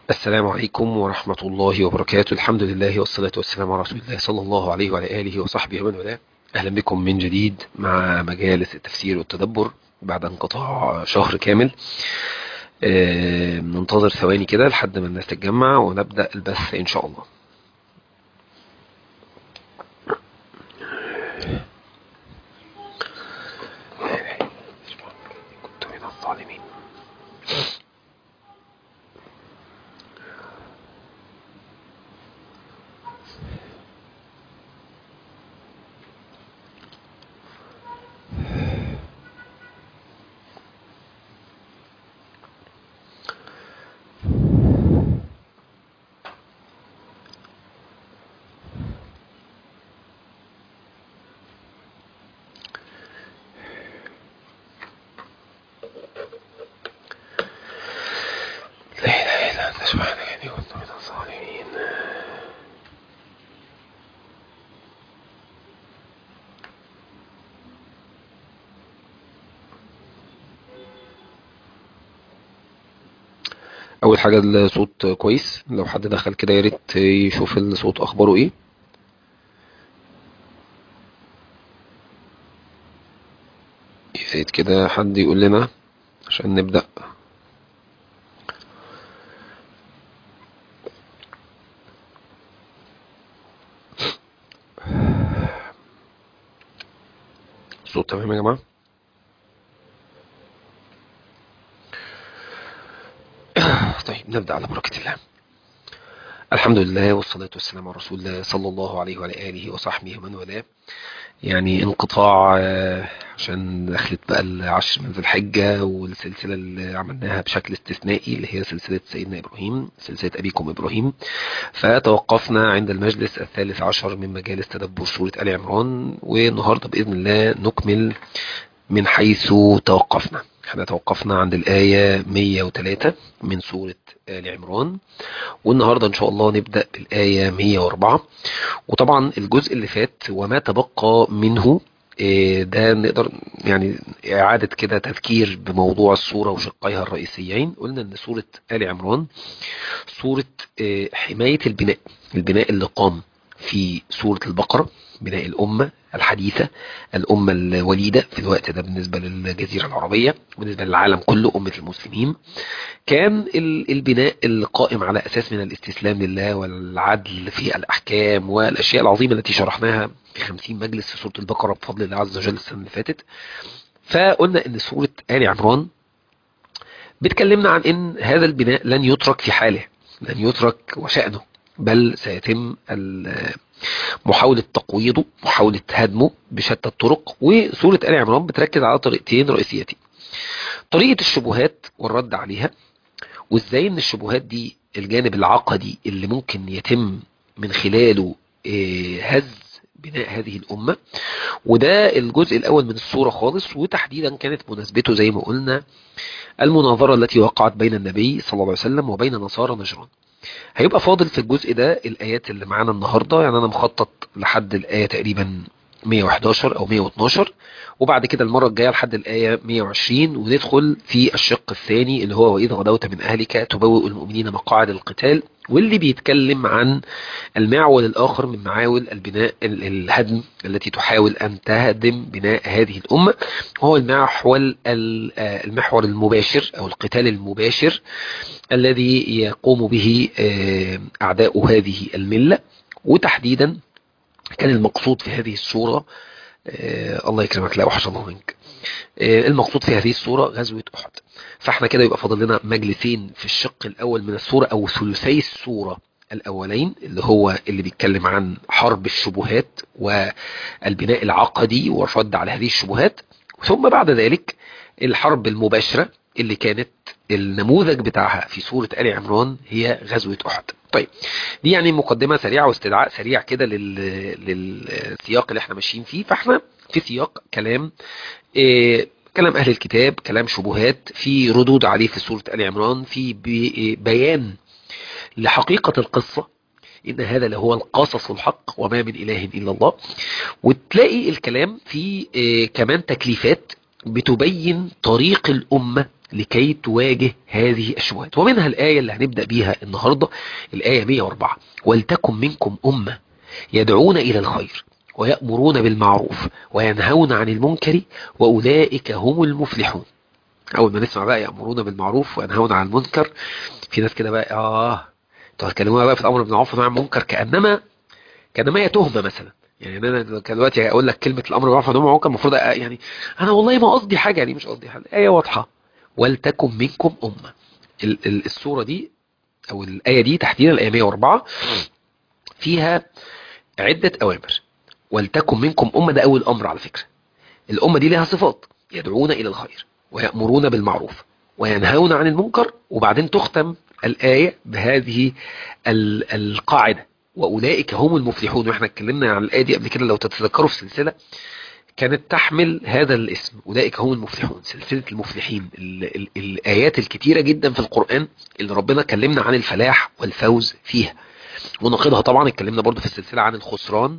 السلام عليكم ورحمة الله وبركاته. الحمد لله والصلاة والسلام على رسول الله صلى الله عليه وعلى آله وصحبه ومن والاه. أهلا بكم من جديد مع مجالس التفسير والتدبر بعد انقطاع شهر كامل. ننتظر ثواني كده لحد ما الناس تتجمع ونبدأ البث إن شاء الله. كنت من الظالمين. لا إله إلا أنت سبحانك إني كنت من الظالمين. أول حاجة الصوت كويس، لو حد دخل كده يا ريت يشوف الصوت أخباره إيه. يا ريت كده حد يقول لنا عشان نبدأ. الصوت تمام يا جماعة؟ طيب نبدأ على بركة الله. الحمد لله والصلاة والسلام على رسول الله صلى الله عليه وعلى آله وصحبه ومن والاه. يعني انقطاع عشان دخلت بقى العشر من ذي الحجة، والسلسلة اللي عملناها بشكل استثنائي اللي هي سلسلة سيدنا إبراهيم، سلسلة أبيكم إبراهيم. فتوقفنا عند المجلس الثالث عشر من مجالس تدبر سورة آل عمران، والنهاردة بإذن الله نكمل من حيث توقفنا. احنا توقفنا عند الآية 103 من سورة آل عمران، والنهاردة إن شاء الله نبدأ بالآية 104. وطبعا الجزء اللي فات وما تبقى منه ده نقدر يعني إعادة كده تذكير بموضوع السورة وشقيها الرئيسيين. قلنا إن سورة آل عمران سورة حماية البناء، البناء اللي قام في سورة البقرة، بناء الأمة الحديثة، الأمة الوليدة في الوقت ده بالنسبة للجزيرة العربية، بالنسبة للعالم كله أمة المسلمين. كان البناء القائم على أساس من الاستسلام لله والعدل في الأحكام والأشياء العظيمة التي شرحناها في 50 مجلس في سورة البقرة بفضل الله عز وجل السنة اللي فاتت. فقلنا أن سورة آل عمران بتكلمنا عن أن هذا البناء لن يترك في حاله، لن يترك وشأنه، بل سيتم محاولة تقويضه، محاولة هدمه بشتى الطرق. وسورة آل عمران بتركز على طريقتين رئيسيتين: طريقة الشبهات والرد عليها، وازاي ان الشبهات دي الجانب العقدي اللي ممكن يتم من خلاله هز بناء هذه الأمة. وده الجزء الأول من الصورة خالص، وتحديدا كانت مناسبته زي ما قلنا المناظرة التي وقعت بين النبي صلى الله عليه وسلم وبين نصارى نجران. هيبقى فاضل في الجزء ده الآيات اللي معانا النهاردة، يعني أنا مخطط لحد الآية تقريبا 111 أو 112، وبعد كده المرة الجاية لحد الآية 120 وندخل في الشق الثاني اللي هو وإذا غدوت من أهلك تبوئ المؤمنين مقاعد القتال، واللي بيتكلم عن المعول الآخر من معاول البناء الهدم التي تحاول أن تهدم بناء هذه الأمة، وهو المحور المباشر أو القتال المباشر الذي يقوم به أعداء هذه الملة. وتحديدا كان المقصود في هذه الصورة، الله يكرمك، لا وحش الله منك، المقصود في هذه الصورة غزوة أحد. فاحنا كده يبقى فاضل لنا مجلسين في الشق الأول من الصورة أو ثلثي الصورة الأولين، اللي هو اللي بيتكلم عن حرب الشبهات والبناء العقدي والرد على هذه الشبهات، ثم بعد ذلك الحرب المباشرة اللي كانت النموذج بتاعها في سورة آل عمران هي غزوة أحد. طيب دي يعني مقدمة سريعة واستدعاء سريع كده للسياق اللي احنا ماشيين فيه. فاحنا في سياق كلام كلام أهل الكتاب، كلام شبهات، في ردود عليه في سورة آل عمران، في بيان لحقيقة القصة، إن هذا لهو القصص الحق وما من إله إلا الله. وتلاقي الكلام في كمان تكليفات بتبين طريق الأمة لكي تواجه هذه الشبهات. ومنها الآية اللي هنبدأ بيها النهاردة، الآية 104: ولتكن منكم أمة يدعون إلى الخير ويأمرون بالمعروف وينهون عن المنكر وأولئك هم المفلحون. أول ما نسمع بقى يأمرون بالمعروف وينهون عن المنكر، في ناس كده بقى انتوا هتكلمونا بقى في الأمر بالمعروف والنهي عن المنكر كأنما هي تهمة مثلا. يعني انا دلوقتي اقول لك كلمه الامر بالمعروف والنهي عن المنكر، المفروض يعني انا والله ما قصدي حاجه، يعني مش قصدي حاجه. الايه واضحه: ولتكن منكم امه. السوره دي او الايه دي تحديدا الايه 104 فيها عده اوامر. ولتكن منكم امه ده اول امر على فكره. الامه دي لها صفات: يدعون الى الخير ويأمرون بالمعروف وينهون عن المنكر، وبعدين تختم الآية بهذه القاعدة: وأولئك هم المفلحون. واحنا اتكلمنا عن الآية دي قبل كده لو تتذكروا في سلسلة كانت تحمل هذا الاسم: أولئك هم المفلحون، سلسلة المفلحين. الآيات الكتيرة جدا في القرآن اللي ربنا كلمنا عن الفلاح والفوز فيها. ونقيضها طبعا اتكلمنا برضو في السلسلة عن الخسران،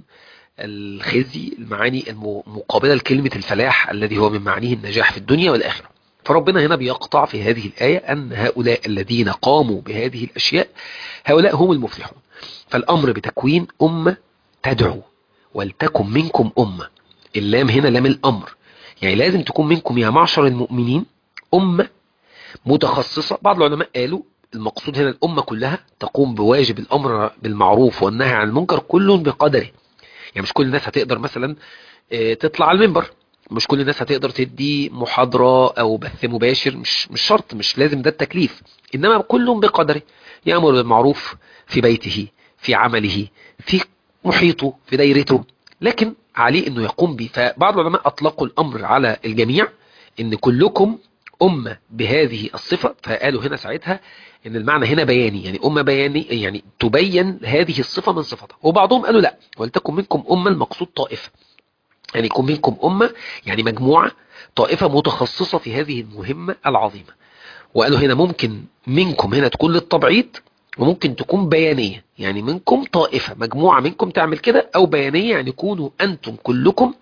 الخزي، المعاني المقابلة لكلمة الفلاح الذي هو من معانيه النجاح في الدنيا والآخرة. فربنا هنا بيقطع في هذه الآية أن هؤلاء الذين قاموا بهذه الأشياء هؤلاء هم المفلحون. فالأمر بتكوين أمة تدعو. ولتكن منكم أمة، اللام هنا لام الأمر، يعني لازم تكون منكم يا معشر المؤمنين أمة متخصصة. بعض العلماء قالوا المقصود هنا الأمة كلها تقوم بواجب الأمر بالمعروف والنهي عن المنكر كل بقدره. يعني مش كل الناس هتقدر مثلا تطلع على المنبر، مش كل الناس هتقدر تدي محاضرة او بث مباشر، مش شرط، مش لازم ده التكليف، انما كل بقدره. يأمر بالمعروف في بيته، في عمله، في محيطه، في دايرته، لكن عليه انه يقوم به. فبعض العلماء اطلقوا الامر على الجميع ان كلكم أمة بهذه الصفة، فقالوا هنا ساعتها ان المعنى هنا بياني، يعني أمة بياني، يعني تبين هذه الصفة من صفتها. وبعضهم قالوا لا، ولتكن منكم أمة المقصود طائفة، يعني يكون منكم أمة يعني مجموعة، طائفة متخصصة في هذه المهمة العظيمة. وقالوا هنا ممكن منكم هنا تكون للتبعيض، وممكن تكون بيانية، يعني منكم طائفة مجموعة منكم تعمل كده، أو بيانية يعني كونوا أنتم كلكم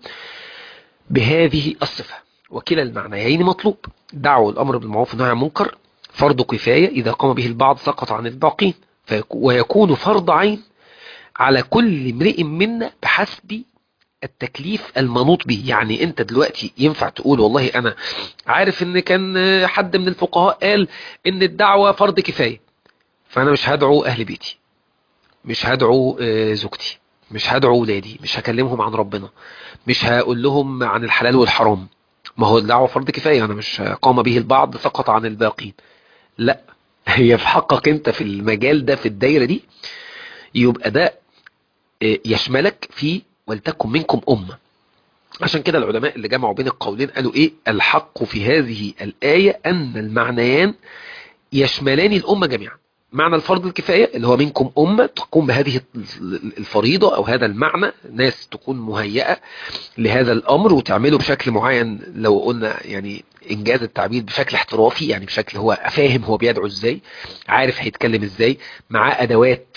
بهذه الصفة. وكلا المعنيين مطلوب. دعوة الأمر بالمعروف والنهي عن المنكر فرض كفاية، إذا قام به البعض سقط عن الباقين، ويكون فرض عين على كل امرئ منا بحسب التكليف المنوط به. يعني انت دلوقتي ينفع تقول والله انا عارف ان كان حد من الفقهاء قال ان الدعوة فرض كفاية، فانا مش هدعو اهل بيتي، مش هدعو زوجتي، مش هدعو ولادي، مش هكلمهم عن ربنا، مش هقول لهم عن الحلال والحرام. ما هو الدعوة فرض كفاية، انا مش قام به البعض سقط عن الباقين. لا، هي في حقك انت في المجال ده، في الدايرة دي، يبقى ده يشملك في ولتكن منكم أمة. عشان كده العلماء اللي جمعوا بين القولين قالوا ايه الحق في هذه الآية: أن المعنيان يشملان الأمة جميعا. معنى الفرض الكفاية اللي هو منكم أمة تقوم بهذه الفريضة أو هذا المعنى، ناس تكون مهيئة لهذا الأمر وتعمله بشكل معين، لو قلنا يعني إنجاز التعبير بشكل احترافي، يعني بشكل هو فاهم هو بيدعو إزاي، عارف هيتكلم إزاي، معاه أدوات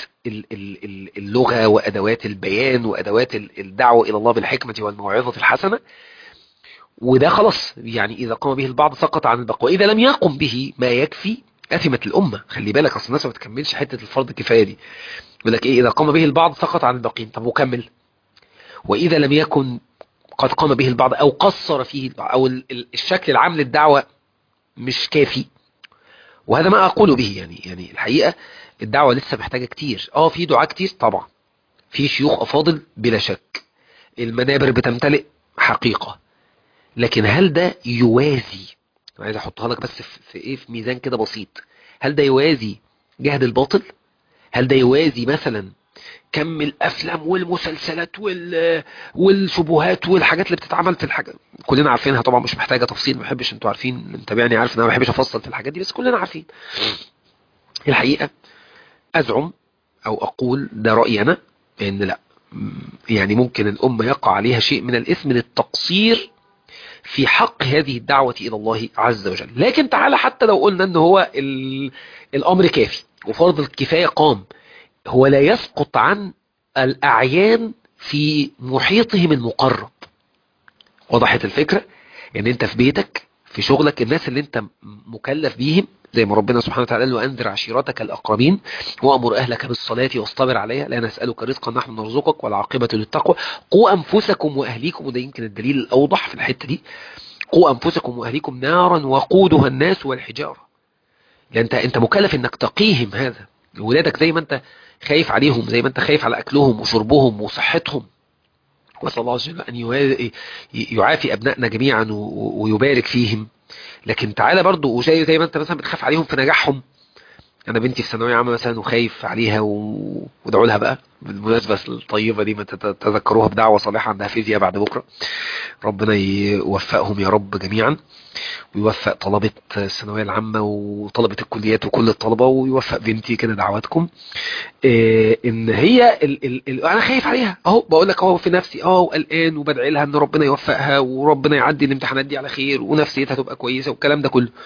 اللغة وأدوات البيان وأدوات الدعوة إلى الله بالحكمة والموعظة الحسنة. وده خلاص، يعني إذا قام به البعض سقط عن الباقي، وإذا لم يقم به ما يكفي أثمت الأمة. خلي بالك أصل الناس ما بتكملش حتة الفرض كفاية دي، يقول لك إيه إذا قام به البعض سقط عن الباقين، طب وكمل. وإذا لم يكن قد قام به البعض أو قصر فيه البعض، أو الشكل العام للدعوة مش كافي، وهذا ما أقول به. يعني الحقيقة الدعوة لسه محتاجة كتير. في دعاء كتير طبعا، في شيوخ أفاضل بلا شك، المنابر بتمتلئ حقيقة، لكن هل ده يوازي؟ أنا عايز أحطها لك بس في ميزان كده بسيط. هل ده يوازي جهد الباطل؟ هل ده يوازي مثلا كم الافلام والمسلسلات والشبهات والحاجات اللي بتتعمل في الحاجة كلنا عارفينها طبعا، مش محتاجة تفصيل، ما بحبش، انتوا عارفين اللي متابعني عارف ان انا ما بحبش افصل في الحاجات دي، بس كلنا عارفين. الحقيقة ازعم او اقول ده رأيي انا، ان لا، يعني ممكن الامة يقع عليها شيء من الاثم للتقصير في حق هذه الدعوة الى الله عز وجل. لكن تعالى حتى لو قلنا ان هو الامر كافي وفرض الكفاية قام، هو لا يسقط عن الأعيان في محيطهم المقرب. وضحت الفكرة؟ يعني انت في بيتك، في شغلك، الناس اللي انت مكلف بيهم، زي ما ربنا سبحانه وتعالى قال له انذر عشيرتك الاقربين وامر اهلك بالصلاه واصطبر عليها لا نسالك رزقا نحن نرزقك والعاقبه للتقوى. قوا انفسكم واهليكم، وده يمكن الدليل الاوضح في الحته دي. قوا انفسكم واهليكم نارا وقودها الناس والحجاره. يعني انت مكلف انك تقيهم هذا. ولادك زي ما انت خايف عليهم، زي ما انت خايف على اكلهم وشربهم وصحتهم، واسال الله عز وجل ان يعافي ابنائنا جميعا ويبارك فيهم. لكن تعالى برضو، وزي ما انت مثلا بتخاف عليهم في نجاحهم. انا بنتي في ثانويه عامه مثلا وخايف عليها وادعوا لها بقى بالمناسبه الطيبه دي، ما تتذكروها بدعوه صالحه، عندها فيزياء بعد بكره. ربنا يوفقهم يا رب جميعا، ويوفق طلبة الثانوية العامة وطلبة الكليات وكل الطلبة، ويوفق بنتي كده دعواتكم. ان هي انا خايف عليها اهو، بقول لك اهو في نفسي وقلقان وبدعي لها ان ربنا يوفقها وربنا يعدي الامتحانات دي على خير ونفسيتها تبقى كويسة والكلام ده كله.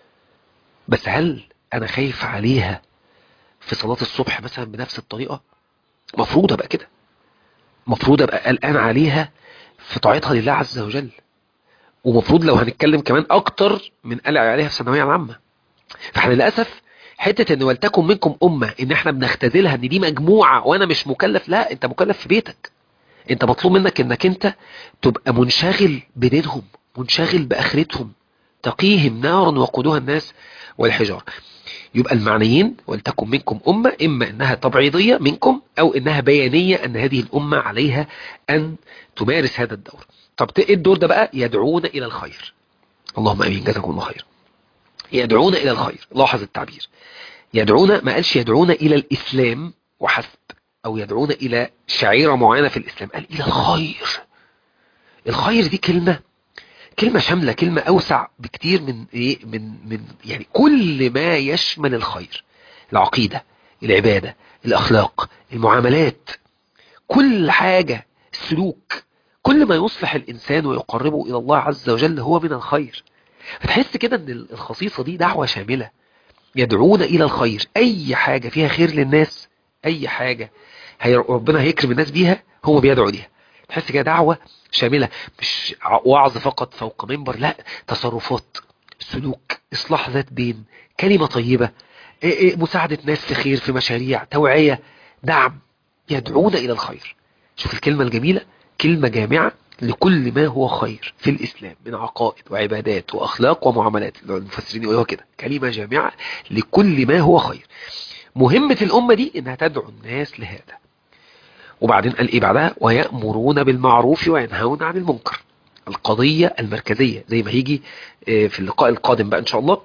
بس هل انا خايف عليها في صلاة الصبح مثلا بنفس الطريقة؟ مفروض ابقى كده، مفروض ابقى قلقان عليها في طاعتها لله عز وجل. ومفروض لو هنتكلم كمان اكتر من قلق عليها في الثانويه العامه. فاحنا للاسف حته ان ولتكن منكم امه، ان احنا بنختزلها ان دي مجموعه وانا مش مكلف. لا، انت مكلف في بيتك. انت مطلوب منك انك انت تبقى منشغل بدينهم، منشغل باخرتهم، تقيهم نارا وقودها الناس والحجار. يبقى المعنيين ولتكن منكم امه، اما انها تبعيضيه منكم او انها بيانيه ان هذه الامه عليها ان تمارس هذا الدور. طب ايه الدور ده بقى؟ يدعون الى الخير. اللهم امين، جزاكم الله خير. يدعون الى الخير، لاحظ التعبير. يدعون، ما قالش يدعون الى الاسلام وحسب، او يدعون الى شعيرة معينة في الاسلام، قال الى الخير. الخير دي كلمة شاملة، كلمة اوسع بكتير من ايه، من يعني كل ما يشمل الخير. العقيدة، العبادة، الاخلاق، المعاملات، كل حاجة، السلوك، كل ما يصلح الانسان ويقربه الى الله عز وجل هو من الخير. فتحس كده ان الخصيصة دي دعوة شاملة. يدعون الى الخير، اي حاجة فيها خير للناس، اي حاجة ربنا هيكرم الناس بيها هو بيدعو ليها. تحس كده دعوة شاملة، مش وعظ فقط فوق منبر، لا، تصرفات، سلوك، اصلاح ذات بين، كلمة طيبة، مساعدة ناس في خير، في مشاريع، توعية، دعم. يدعون الى الخير. شوف الكلمة الجميلة، كلمة جامعة لكل ما هو خير في الإسلام من عقائد وعبادات وأخلاق ومعاملات. المفسرين يقولوا كده، كلمة جامعة لكل ما هو خير. مهمة الأمة دي إنها تدعو الناس لهذا. وبعدين قال إيه بعدها؟ ويأمرون بالمعروف وينهون عن المنكر. القضية المركزية زي ما هيجي في اللقاء القادم بقى إن شاء الله.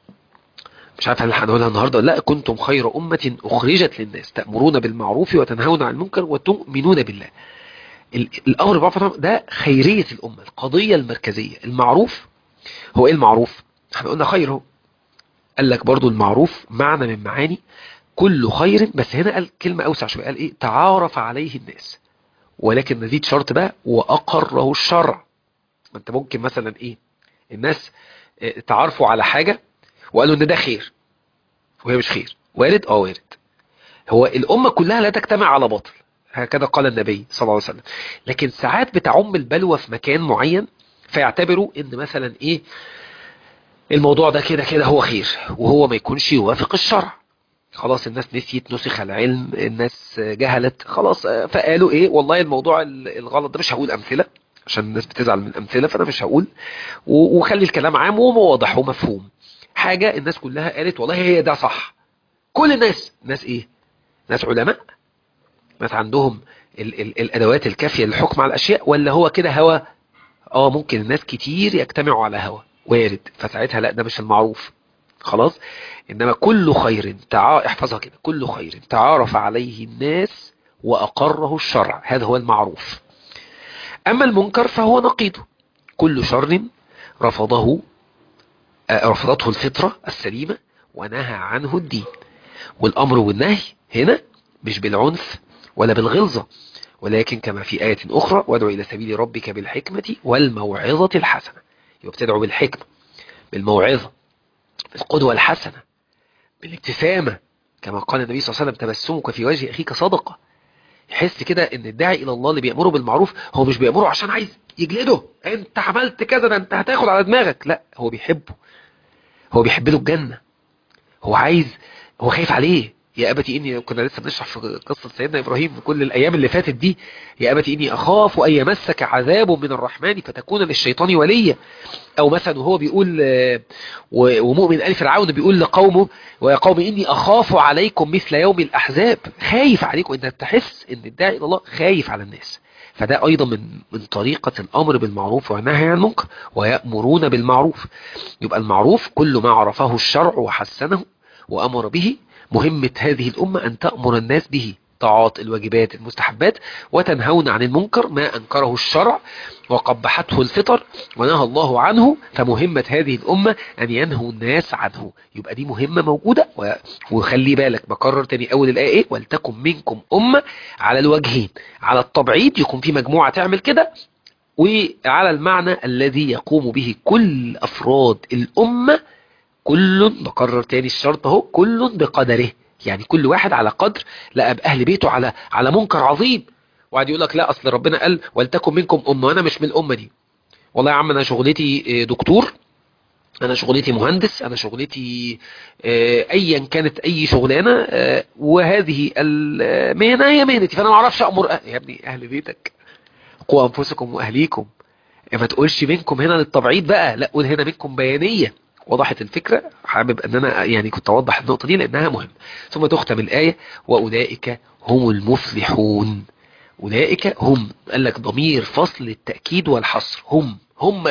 مش عارف هل هنقولها النهاردة ولا لا. كنتم خير أمة أخرجت للناس تأمرون بالمعروف وتنهون عن المنكر وتؤمنون بالله. الامر بالمعروف ده خيريه الامه، القضيه المركزيه. المعروف هو ايه؟ المعروف احنا قلنا خير. هو قال لك برضو المعروف معنى من معاني كل خير، بس هنا قال كلمه اوسع شويه، قال ايه؟ تعارف عليه الناس، ولكن نزيد شرط بقى، واقره الشرع. ما انت ممكن مثلا ايه، الناس تعارفوا على حاجه وقالوا ان ده خير وهي مش خير. وارد، وارد. هو الامه كلها لا تجتمع على باطل، هكذا قال النبي صلى الله عليه وسلم. لكن ساعات بتعم البلوى في مكان معين، فيعتبروا ان مثلا ايه، الموضوع ده كده كده هو خير، وهو ما يكونش يوافق الشرع. خلاص الناس نسيت، نسخ العلم، الناس جهلت خلاص، فقالوا ايه، والله الموضوع الغلط ده، مش هقول امثله عشان الناس بتزعل من الامثله، فانا مش هقول، وخلي الكلام عام وواضح ومفهوم. حاجه الناس كلها قالت والله هي ده صح. كل الناس، ناس ايه، ناس علماء، ناس عندهم الادوات الكافيه للحكم على الاشياء، ولا هو كده هوى؟ ممكن الناس كتير يجتمعوا على هوى، وارد. فساعتها لا، ده مش المعروف خلاص. انما كل خير احفظها كده، كل خير تعارف عليه الناس واقره الشرع، هذا هو المعروف. اما المنكر فهو نقيضه، كل شر رفضه رفضته الفطرة السليمة ونهى عنه الدين. والامر والنهي هنا مش بالعنف ولا بالغلظة، ولكن كما في آية أخرى وادعو إلى سبيل ربك بالحكمة والموعظة الحسنة. يبقى بتدعو بالحكمة، بالموعظة، بالقدوة الحسنة، بالابتسامة، كما قال النبي صلى الله عليه وسلم تبسمك في وجه أخيك صدقة. يحس كده ان الداعي الى الله اللي بيأمره بالمعروف هو مش بيأمره عشان عايز يجلده، انت عملت كذا ده انت هتاخد على دماغك، لا، هو بيحبه، هو بيحب له الجنة، هو عايز، هو خايف عليه. يا أبتي إني، كنا لسه بنشرح في قصة سيدنا إبراهيم وكل الأيام اللي فاتت دي، يا أبتي إني أخاف أن يمسك عذاب من الرحمن فتكون للشيطان وليا. أو مثلا وهو بيقول ومؤمن آل فرعون بيقول لقومه ويا قوم إني أخاف عليكم مثل يوم الأحزاب، خايف عليكم، أنت تحس إن الداعي إلى الله خايف على الناس. فده أيضا من طريقة الأمر بالمعروف والنهي عن المنكر، ويأمرون بالمعروف. يبقى المعروف كل ما عرفه الشرع وحسنه وأمر به. مهمة هذه الأمة أن تأمر الناس به، طاعات الواجبات المستحبات، وتنهون عن المنكر ما أنكره الشرع وقبحته الفطر ونهى الله عنه. فمهمة هذه الأمة أن ينهوا الناس عنه. يبقى دي مهمة موجودة. وخلي بالك بكرر تاني أول الآية إيه؟ ولتكن منكم أمة، على الوجهين، على التبعيد يكون في مجموعة تعمل كده، وعلى المعنى الذي يقوم به كل أفراد الأمة، كل، بكرر تاني الشرط اهو، كل بقدره. يعني كل واحد على قدر، لقى بأهل بيته على منكر عظيم وقعد يقول لك لا اصل ربنا قال ولتكن منكم امه وانا مش من الامه دي. والله يا عم انا شغلتي دكتور، انا شغلتي مهندس، انا شغلتي ايا كانت اي شغلانه، وهذه المهنه هي مهنتي، فانا ما اعرفش امر يا ابني اهل بيتك، قوا انفسكم واهليكم. ما تقولش منكم هنا للتبعيد بقى، لا قول هنا منكم بيانية. وضحت الفكرة؟ حابب ان انا يعني كنت اوضح النقطة دي لانها مهمة. ثم تختم الآية واولئك هم المفلحون. اولئك هم، قال لك ضمير فصل التأكيد والحصر، هم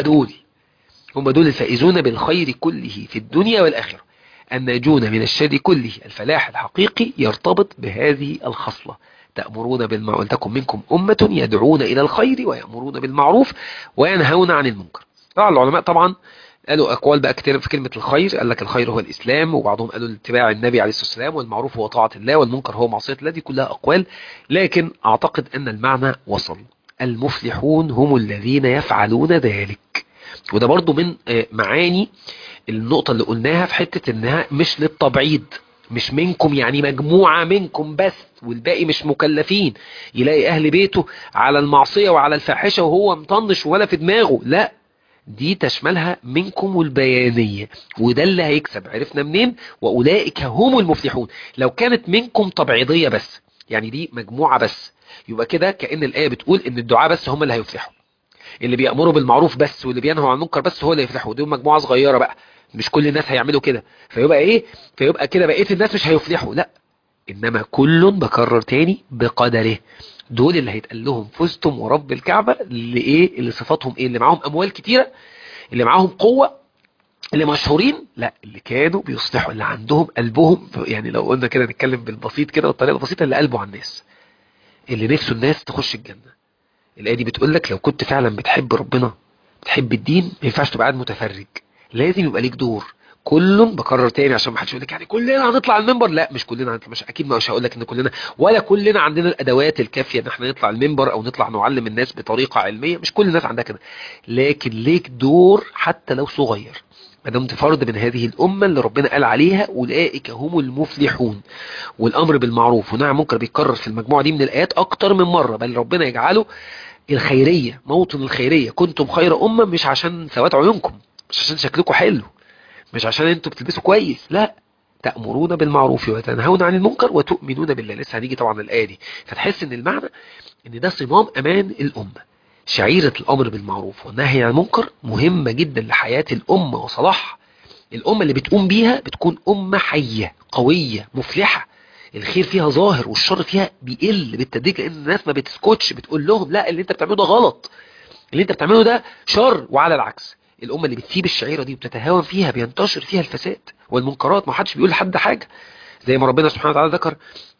دول الفائزون بالخير كله في الدنيا والآخرة، الناجون من الشر كله. الفلاح الحقيقي يرتبط بهذه الخصلة، تأمرون بالمعروف، ولتكن منكم أمة يدعون إلى الخير ويأمرون بالمعروف وينهون عن المنكر. طبعا العلماء طبعا قالوا أقوال بقى كتير في كلمة الخير، قال لك الخير هو الإسلام، وبعضهم قالوا اتباع النبي عليه الصلاة والسلام، والمعروف هو طاعة الله، والمنكر هو معصية الله. دي كلها أقوال، لكن أعتقد أن المعنى وصل. المفلحون هم الذين يفعلون ذلك. وده برضو من معاني النقطة اللي قلناها في حتة انها مش للتبعيد، مش منكم يعني مجموعة منكم بس والباقي مش مكلفين. يلاقي اهل بيته على المعصية وعلى الفاحشة وهو مطنش ولا في دماغه، لا، دي تشملها منكم والبيانية، وده اللي هيكسب. عرفنا منين؟ واولئك هم المفلحون. لو كانت منكم تبعيضية بس، يعني دي مجموعة بس، يبقى كده كأن الآية بتقول ان الدعاء بس هم اللي هيفلحوا، اللي بيأمروا بالمعروف بس واللي بينهوا عن المنكر بس هو اللي يفلحوا. دول مجموعة صغيرة بقى، مش كل الناس هيعملوا كده. فيبقى ايه؟ فيبقى كده بقية الناس مش هيفلحوا، لا، انما كل، بكرر تاني، بقدره. دول اللي هيتقال لهم فزتم ورب الكعبة، اللي ايه؟ اللي صفاتهم ايه؟ اللي معاهم اموال كتيرة، اللي معاهم قوة، اللي مشهورين، لا، اللي كانوا بيصلحوا، اللي عندهم قلبهم، يعني لو قلنا كده نتكلم بالبسيط كده والطريقة البسيطة، اللي قلبه على الناس، اللي نفسه الناس تخش الجنة. الآية دي بتقول لك لو كنت فعلا بتحب ربنا، بتحب الدين، ما ينفعش تبقى قاعد متفرج، لازم يبقى ليك دور. كل، بكرر تاني عشان ما حدش يقول لك يعني كلنا هنطلع المنبر، لا، مش كلنا هنطلع، مش اكيد، مش هقول لك ان كلنا، ولا كلنا عندنا الادوات الكافيه ان احنا نطلع المنبر او نطلع نعلم الناس بطريقه علميه، مش كل الناس عندها كده، لكن ليك دور حتى لو صغير، ما دمت فرد من هذه الامه اللي ربنا قال عليها اولئك هم المفلحون. والامر بالمعروف والنهي عن المنكر بيتكرر في المجموعه دي من الايات اكتر من مره، بل ربنا يجعله الخيرية، موطن الخيرية. كنتم خير أمة، مش عشان سواد عيونكم، مش عشان شكلكم حلو، مش عشان انتوا بتلبسوا كويس، لا، تأمرون بالمعروف وتنهون عن المنكر وتؤمنون بالله. لسه هنيجي طبعا الآية دي، فتحس ان المعنى ان ده صمام أمان الأمة. شعيرة الأمر بالمعروف والنهي عن المنكر مهمة جدا لحياة الأمة وصلاحها. الأمة اللي بتقوم بيها بتكون أمة حية قوية مفلحة، الخير فيها ظاهر والشر فيها بيقل بالتدريج، لأن الناس ما بتسكتش، بتقول لهم لا، اللي انت بتعمله ده غلط، اللي انت بتعمله ده شر. وعلى العكس، الأمة اللي بتسيب الشعيرة دي وبتتهاون فيها بينتشر فيها الفساد والمنكرات، ما حدش بيقول لحد حاجة. زي ما ربنا سبحانه وتعالى ذكر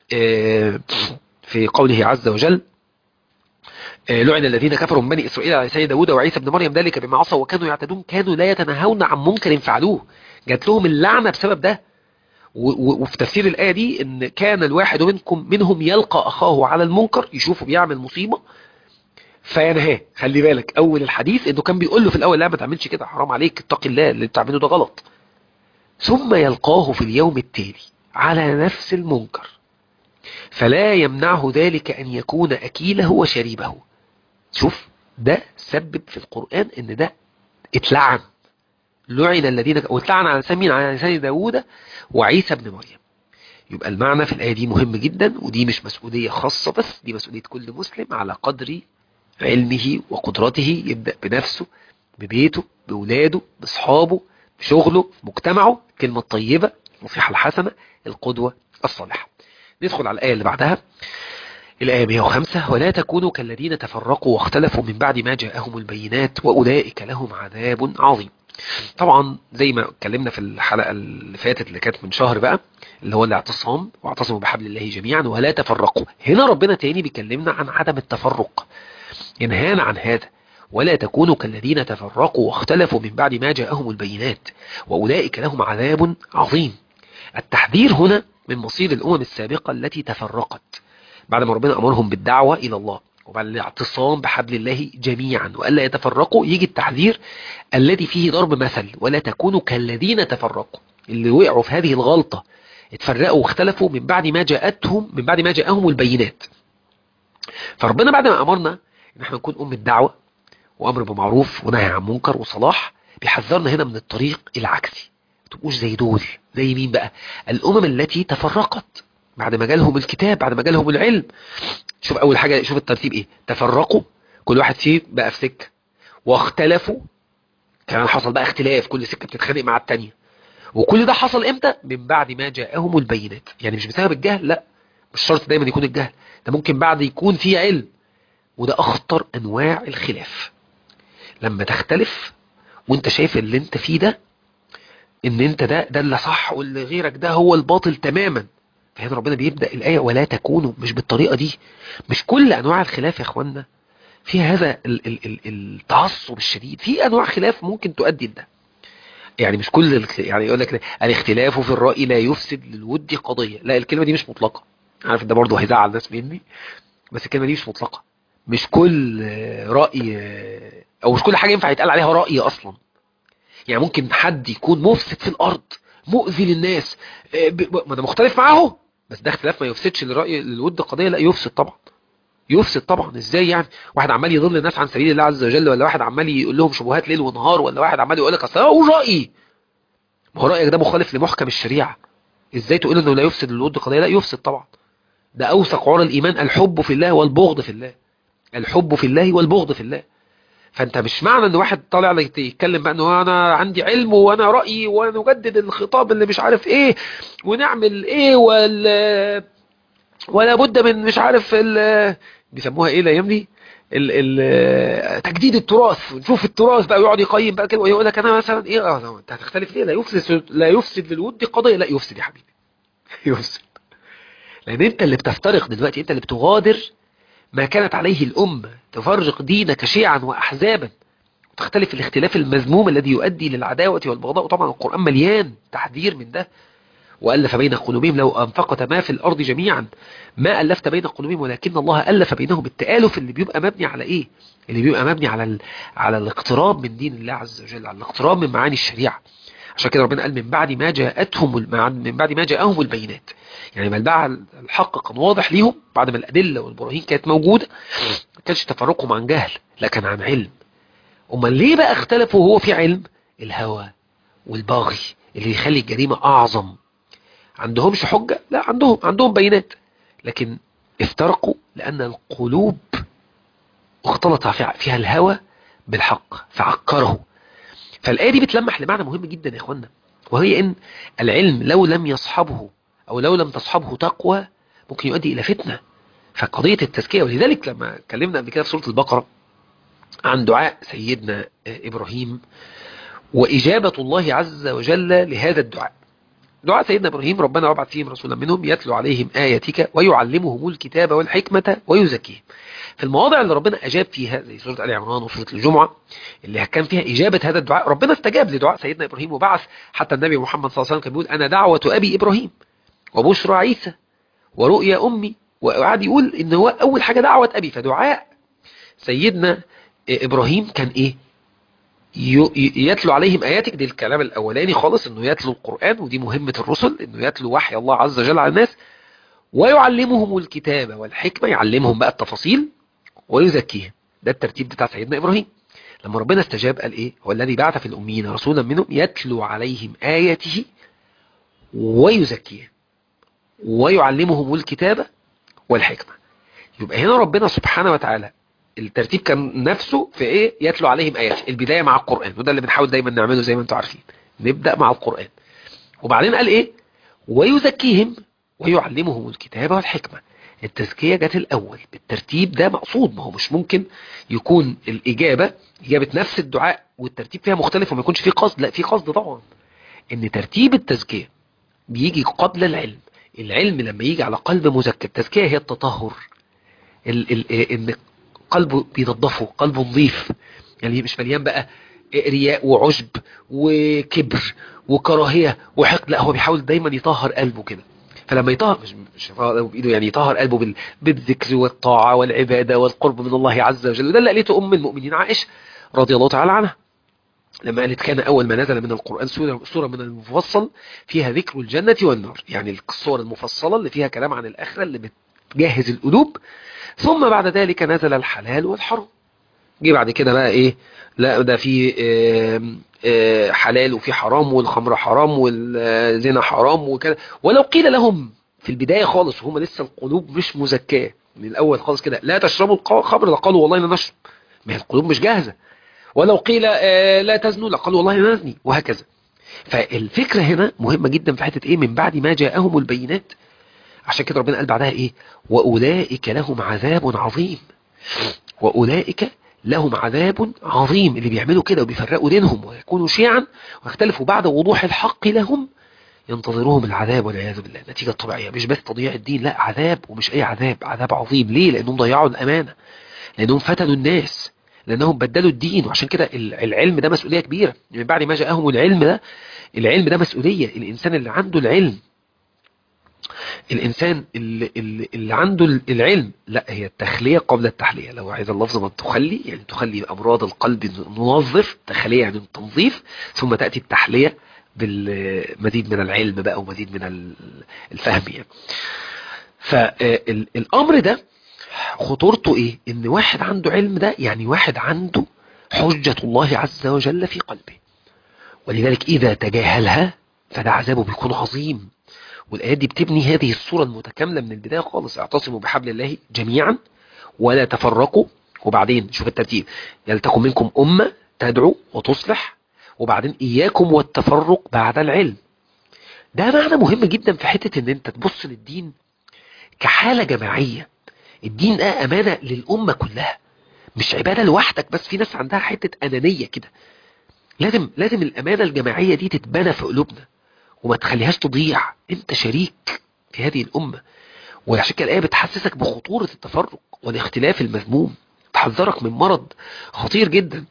في قوله عز وجل لعن الذين كفروا من بني إسرائيل على لسان داوود وعيسى ابن مريم ذلك بما عصوا وكانوا يعتدون كانوا لا يتناهون عن منكر فعلوه. جات لهم اللعنة بسبب ده. وفي تفسير الآية دي ان كان الواحد منهم يلقى أخاه على المنكر، يشوفه بيعمل مصيبة فينهاه. خلي بالك أول الحديث انه كان بيقول له في الأول لا ما تعملش كده، حرام عليك، اتق الله، اللي بتعمله ده غلط. ثم يلقاه في اليوم التالي على نفس المنكر فلا يمنعه ذلك أن يكون أكيله وشريبه. شوف ده سبب في القرآن ان ده اتلعن، لعن الذين واتلعن على لسان داوود وعيسى ابن مريم. يبقى المعنى في الآية دي مهم جدا، ودي مش مسؤولية خاصة بس، دي مسؤولية كل مسلم على قدر علمه وقدرته، يبدأ بنفسه، ببيته، بولاده، بأصحابه، بشغله، بمجتمعه، الكلمة الطيبة، النصيحة الحسنة، القدوة الصالحة. ندخل على الآية اللي بعدها، الآية 105: ولا تكونوا كالذين تفرقوا واختلفوا من بعد ما جاءهم البينات وأولئك لهم عذاب عظيم. طبعا زي ما اتكلمنا في الحلقة اللي فاتت اللي كانت من شهر بقى، اللي هو الاعتصام، واعتصموا بحبل الله جميعا ولا تفرقوا. هنا ربنا تاني بيكلمنا عن عدم التفرق، ينهانا عن هذا. ولا تكونوا كالذين تفرقوا واختلفوا من بعد ما جاءهم البينات وأولئك لهم عذاب عظيم. التحذير هنا من مصير الأمم السابقة التي تفرقت بعد ما ربنا أمرهم بالدعوة إلى الله وبعد الاعتصام بحبل الله جميعا وألا يتفرقوا، يجي التحذير الذي فيه ضرب مثل: ولا تكونوا كالذين تفرقوا، اللي وقعوا في هذه الغلطة، اتفرقوا واختلفوا من بعد ما جاءهم البينات. فربنا بعد ما أمرنا إن احنا نكون أم الدعوة وأمر بمعروف ونهي عن منكر وصلاح، بيحذرنا هنا من الطريق العكسي. ما تبقوش زي دول. زي مين بقى؟ الأمم التي تفرقت بعد ما جالهم الكتاب، بعد ما جالهم العلم. شوف أول حاجة، شوف الترتيب إيه: تفرقوا، كل واحد فيه بقى في سكة، واختلفوا، كمان حصل بقى اختلاف، كل سكة بتتخانق مع التانية. وكل ده حصل امتى؟ من بعد ما جاءهم البينات. يعني مش بسبب الجهل، لا، مش شرط دايما يكون الجهل، ده ممكن بعد يكون فيه علم. وده أخطر أنواع الخلاف، لما تختلف وانت شايف اللي انت فيه ده ان انت ده اللي صح واللي غيرك ده هو الباطل تماما. فهنا ربنا بيبدأ الآية: ولا تكونوا، مش بالطريقة دي. مش كل أنواع الخلاف يا اخوانا فيها هذا التعصب الشديد. في أنواع خلاف ممكن تؤدي لده، يعني مش كل يعني يقول لك الاختلاف في الرأي لا يفسد للود قضية. لا، الكلمة دي مش مطلقة. عارف ده برضه هيزعل ناس مني، بس الكلمة دي مش مطلقة. مش كل رأي او مش كل حاجة ينفع يتقال عليها رأي اصلا. يعني ممكن حد يكون مفسد في الارض، مؤذي للناس، ما ده مختلف معاه، بس ده اختلاف ما يفسدش للرأي للود قضية. لا، يفسد طبعا، يفسد طبعا. ازاي يعني؟ واحد عمال يضل الناس عن سبيل الله عز وجل، ولا واحد عمال يقول لهم شبهات ليل ونهار، ولا واحد عمال يقول لك اصل هو رأيي. ما هو رأيك ده مخالف لمحكم الشريعة، ازاي تقول انه لا يفسد للود قضية؟ لا، يفسد طبعا. ده اوثق عرى الايمان الحب في الله والبغض في الله، الحب في الله والبغض في الله. فانت مش معنى ان واحد طالع لك يتكلم بقى انه انا عندي علم وانا رأيي ونجدد الخطاب اللي مش عارف ايه ونعمل ايه ولا بد من مش عارف بيسموها ايه الايام دي، تجديد التراث، ونشوف التراث بقى ويقعد يقيم بقى كده ويقول لك انا مثلا ايه، انت هتختلف ليه؟ لا يفسد للود قضيه. لا يفسد يا حبيبي يفسد. لان انت اللي بتفترق دلوقتي، انت اللي بتغادر ما كانت عليه الامه، تفرق دينك شيعا واحزابا وتختلف الاختلاف المذموم الذي يؤدي للعداوه والبغضاء. وطبعا القران مليان تحذير من ده. وألف بين قلوبهم لو أنفقت ما في الأرض جميعا ما ألفت بين قلوبهم ولكن الله ألف بينهم. التآلف اللي بيبقى مبني على إيه؟ اللي بيبقى مبني على الاقتراب من دين الله عز وجل، على الاقتراب من معاني الشريعة. عشان كده ربنا قال من بعد ما جاءهم البينات. يعني ما الباع الحق كان واضح ليهم بعد ما الأدلة والبراهين كانت موجودة، ما كانش تفرقهم عن جهل لكن عن علم. أمال ليه بقى اختلفوا وهو في علم؟ الهوى والباغي اللي يخلي الجريمة أعظم. عندهمش حجة؟ لا، عندهم بينات، لكن افترقوا لأن القلوب اختلط فيها الهوى بالحق فعكره. فالآية دي بتلمح لمعنى مهم جدا يا اخوانا، وهي ان العلم لو لم يصحبه او لو لم تصحبه تقوى ممكن يؤدي الى فتنة. فقضية التزكية، ولذلك لما اتكلمنا قبل كده في سورة البقرة عن دعاء سيدنا إبراهيم وإجابة الله عز وجل لهذا الدعاء، دعاء سيدنا إبراهيم: ربنا وابعث فيهم رسولا منهم يتلو عليهم آياتك ويعلمهم الكتاب والحكمة ويزكيهم. في المواضع اللي ربنا أجاب فيها زي سورة آل عمران وسورة الجمعة اللي كان فيها إجابة هذا الدعاء، ربنا استجاب لدعاء سيدنا إبراهيم وبعث. حتى النبي محمد صلى الله عليه وسلم كان بيقول: أنا دعوة أبي إبراهيم وبشرى عيسى ورؤيا أمي، وقعد يقول إن هو أول حاجة دعوة أبي. فدعاء سيدنا إبراهيم كان إيه؟ يتلو عليهم آياتك. دي الكلام الأولاني خالص، إنه يتلو القرآن، ودي مهمة الرسل، إنه يتلو وحي الله عز وجل على الناس. ويعلمهم الكتاب والحكمة، يعلمهم بقى التفاصيل، ويزكيهم. ده الترتيب بتاع سيدنا إبراهيم. لما ربنا استجاب قال ايه؟ هو الذي بعث في الأميين رسولا منهم يتلو عليهم آياته ويزكيهم ويعلمهم الكتاب والحكمة. يبقى هنا ربنا سبحانه وتعالى الترتيب كان نفسه في ايه؟ يتلو عليهم آياته، البداية مع القرآن، وده اللي بنحاول دايما نعمله زي ما انتم عارفين، نبدأ مع القرآن. وبعدين قال ايه؟ ويزكيهم ويعلمهم الكتاب والحكمة. التزكية جت الأول بالترتيب ده مقصود، ما هو مش ممكن يكون الإجابة إجابة نفس الدعاء والترتيب فيها مختلف وما يكونش فيه قصد. لا، فيه قصد طبعا، إن ترتيب التزكية بيجي قبل العلم. العلم لما يجي على قلب مزكى، التزكية هي التطهر، إن قلبه بينضفه، قلبه نظيف، يعني مش مليان بقى رياء وعجب وكبر وكراهية وحقد. لا، هو بيحاول دايما يطهر قلبه كده. فلما يطهر، مش يطهر بايده، يعني يطهر قلبه بالذكر والطاعة والعبادة والقرب من الله عز وجل. وده اللي قالته أم المؤمنين عائشة رضي الله تعالى عنها لما قالت كان أول ما نزل من القرآن سورة من المفصل فيها ذكر الجنة والنار، يعني الصور المفصلة اللي فيها كلام عن الآخرة اللي بتجهز القلوب. ثم بعد ذلك نزل الحلال والحرام. جه بعد كده بقى ايه؟ لا، ده في حلال وفي حرام، والخمر حرام والزنا حرام وكده. ولو قيل لهم في البداية خالص وهم لسه القلوب مش مزكاة من الأول خالص كده لا تشربوا الخمر، لقالوا والله لا نشرب، ما هي القلوب مش جاهزة. ولو قيل لا تزنوا، لقالوا والله لا نزني، وهكذا. فالفكرة هنا مهمة جدا في حتة ايه؟ من بعد ما جاءهم البينات. عشان كده ربنا قال بعدها ايه؟ وأولئك لهم عذاب عظيم. وأولئك لهم عذاب عظيم. اللي بيعملوا كده وبيفرقوا دينهم ويكونوا شيعا ويختلفوا بعد وضوح الحق لهم ينتظرهم العذاب والعياذ بالله. نتيجة طبيعية، مش بس تضييع الدين، لا، عذاب، ومش أي عذاب، عذاب عظيم. ليه؟ لأنهم ضيعوا الأمانة، لأنهم فتنوا الناس، لأنهم بدلوا الدين. وعشان كده العلم ده مسؤولية كبيرة. من بعد ما جاءهم العلم ده، العلم ده مسؤولية. الإنسان اللي عنده العلم، الإنسان اللي عنده العلم، لا، هي التخلية قبل التحلية. لو عايز اللفظ ما تخلي، يعني تخلي أمراض القلب، ننظف. تخلية يعني التنظيف، ثم تأتي التحلية بالمزيد من العلم بقى ومزيد من الفهم يعني. فالأمر ده خطورته إيه؟ إن واحد عنده علم ده يعني واحد عنده حجة الله عز وجل في قلبه، ولذلك إذا تجاهلها فده عذابه بيكون عظيم. والآيات دي بتبني هذه الصورة المتكاملة من البداية خالص. اعتصموا بحبل الله جميعا ولا تفرقوا. وبعدين شوف الترتيب: يلتكن منكم أمة تدعو وتصلح، وبعدين إياكم والتفرق بعد العلم. ده معنى مهم جدا في حتة ان انت تبص للدين كحالة جماعية. الدين ده أمانة للأمة كلها، مش عبادة لوحدك بس. في ناس عندها حتة أنانية كده. لازم الأمانة الجماعية دي تتبنى في قلوبنا وما تخليهاش تضيع. انت شريك في هذه الأمة. وعشان كده الآية بتحسسك بخطورة التفرق والاختلاف المذموم، تحذرك من مرض خطير جدا،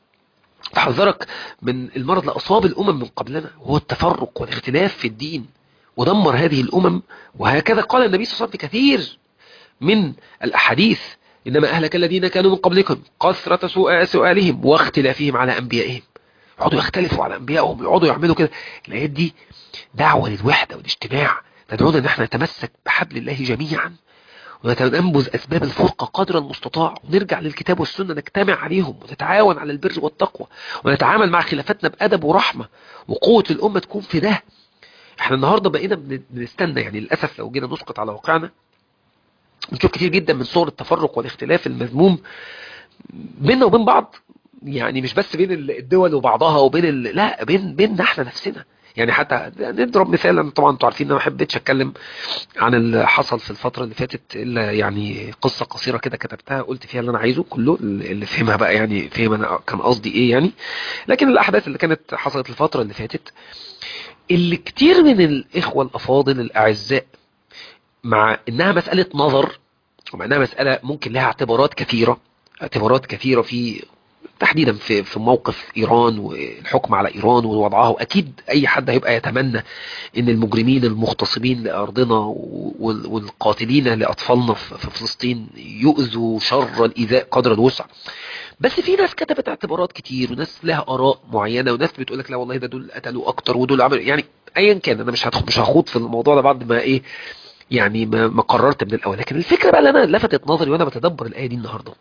تحذرك من المرض اللي أصاب الأمم من قبلنا، وهو التفرق والاختلاف في الدين، ودمر هذه الأمم. وهكذا قال النبي صلى الله عليه وسلم في كثير من الأحاديث: إنما أهلك الذين كانوا من قبلكم كثرة سؤالهم واختلافهم على أنبيائهم. يقعدوا يختلفوا على أنبيائهم، يقعدوا يعملوا كده. الآيات دي دعوة للوحدة والاجتماع، تدعونا ان احنا نتمسك بحبل الله جميعا وننبذ اسباب الفرقة قدر المستطاع، ونرجع للكتاب والسنة نجتمع عليهم ونتعاون على البر والتقوى، ونتعامل مع خلافاتنا بأدب ورحمة، وقوة الأمة تكون في ده. احنا النهاردة بقينا بنستنى، يعني للأسف لو جينا نسقط على واقعنا نشوف كتير جدا من صور التفرق والاختلاف المذموم بيننا وبين بعض. يعني مش بس بين الدول وبعضها وبين لا، بيننا احنا نفسنا. يعني حتى نضرب مثال، انا طبعا انتوا عارفين ان انا ما حبيتش اتكلم عن اللي حصل في الفتره اللي فاتت الا يعني قصه قصيره كده كتبتها قلت فيها اللي انا عايزه كله. اللي فهمها بقى يعني فهم انا كان قصدي ايه يعني. لكن الاحداث اللي كانت حصلت الفتره اللي فاتت، اللي كتير من الاخوه الافاضل الاعزاء، مع انها مساله نظر ومع انها مساله ممكن لها اعتبارات كثيره في تحديدا في موقف إيران والحكم على إيران ووضعها. وأكيد أي حد هيبقى يتمنى أن المجرمين المغتصبين لأرضنا والقاتلين لأطفالنا في فلسطين يؤذوا شر الإيذاء قدر الوسع. بس في ناس كتبت اعتبارات كتير، وناس لها آراء معينة، وناس بتقولك لا والله ده دول قتلوا أكتر ودول عملوا يعني. أيا كان، أنا مش هخوض في الموضوع ده بعد ما إيه يعني ما قررت من الاول. لكن الفكره بقى اللي انا لفتت نظري وانا بتدبر الايه دي النهارده،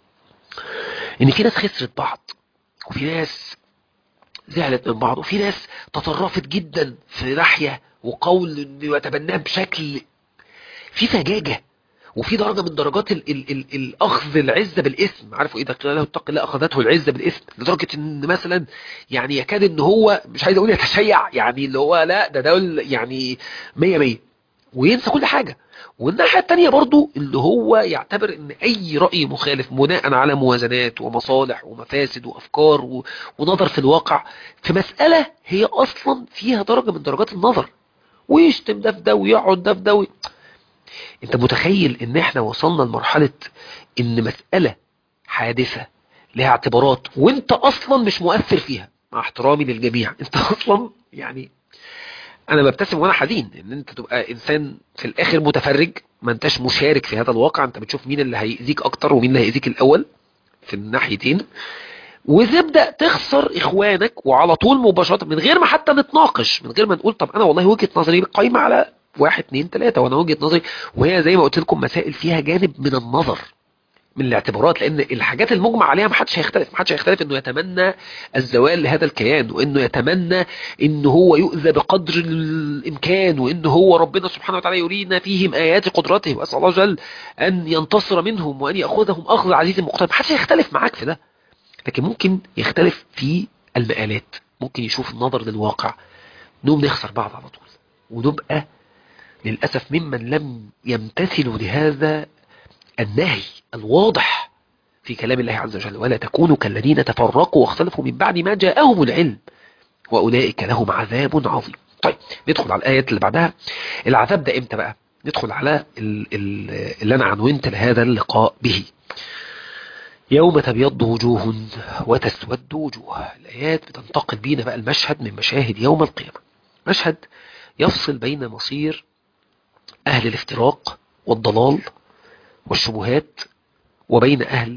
ان في ناس خسرت بعض، وفي ناس زعلت من بعض، وفي ناس تطرفت جدا في ناحيه وقول انه يتبناه بشكل في سجاجه، وفي درجه من درجات ال الاخذ العزه بالاسم. عارفوا اذا قيل له اتق الله اخذته العزه بالاسم، لدرجه ان مثلا يعني يكاد ان هو مش عايز اقول يتشيع، يعني اللي هو لا ده يعني 100 100 وينسى كل حاجه. والناحيه التانيه برضو اللي هو يعتبر ان اي راي مخالف بناء على موازنات ومصالح ومفاسد وافكار ونظر في الواقع في مساله هي اصلا فيها درجه من درجات النظر، ويشتم ده في ده ويقعد ده في ده انت متخيل ان احنا وصلنا لمرحلة ان مسألة حادثة لها اعتبارات وانت اصلا مش مؤثر فيها، مع احترامي للجميع انت اصلا يعني انا ببتسم وانا حزين ان انت تبقى انسان في الاخر متفرج، ما انتش مشارك في هذا الواقع، انت بتشوف مين اللي هيأذيك اكتر ومين اللي هيأذيك الاول في الناحيتين، وتبدأ تخسر اخوانك وعلى طول مباشرة من غير ما حتى نتناقش، من غير ما نقول طب انا والله وجهة نظري قايمة على واحد اتنين تلاتة وانا وجهة نظري، وهي زي ما قلت لكم مسائل فيها جانب من النظر من الاعتبارات، لان الحاجات المجمع عليها محدش هيختلف انه يتمنى الزوال لهذا الكيان، وانه يتمنى ان هو يؤذى بقدر الامكان، وان هو ربنا سبحانه وتعالى يرينا فيهم ايات قدرته، واسال الله جل ان ينتصر منهم وان ياخذهم اخذ عزيز مقتدر. محدش هيختلف معاك في ده، لكن ممكن يختلف في المآلات، ممكن يشوف النظر للواقع، نقوم نخسر بعض على طول، ونبقى للأسف ممن لم يمتثلوا لهذا النهي الواضح في كلام الله عز وجل، ولا تكونوا كالذين تفرقوا واختلفوا من بعد ما جاءهم العلم وأولئك لهم عذاب عظيم. طيب ندخل على الآيات اللي بعدها. العذاب ده امتى بقى؟ ندخل على اللي أنا عنونت لهذا اللقاء به، يوم تبيض وجوه وتسود وجوه. الآيات بتنتقل بينا بقى المشهد من مشاهد يوم القيامة، مشهد يفصل بين مصير أهل الافتراق والضلال والشبهات وبين أهل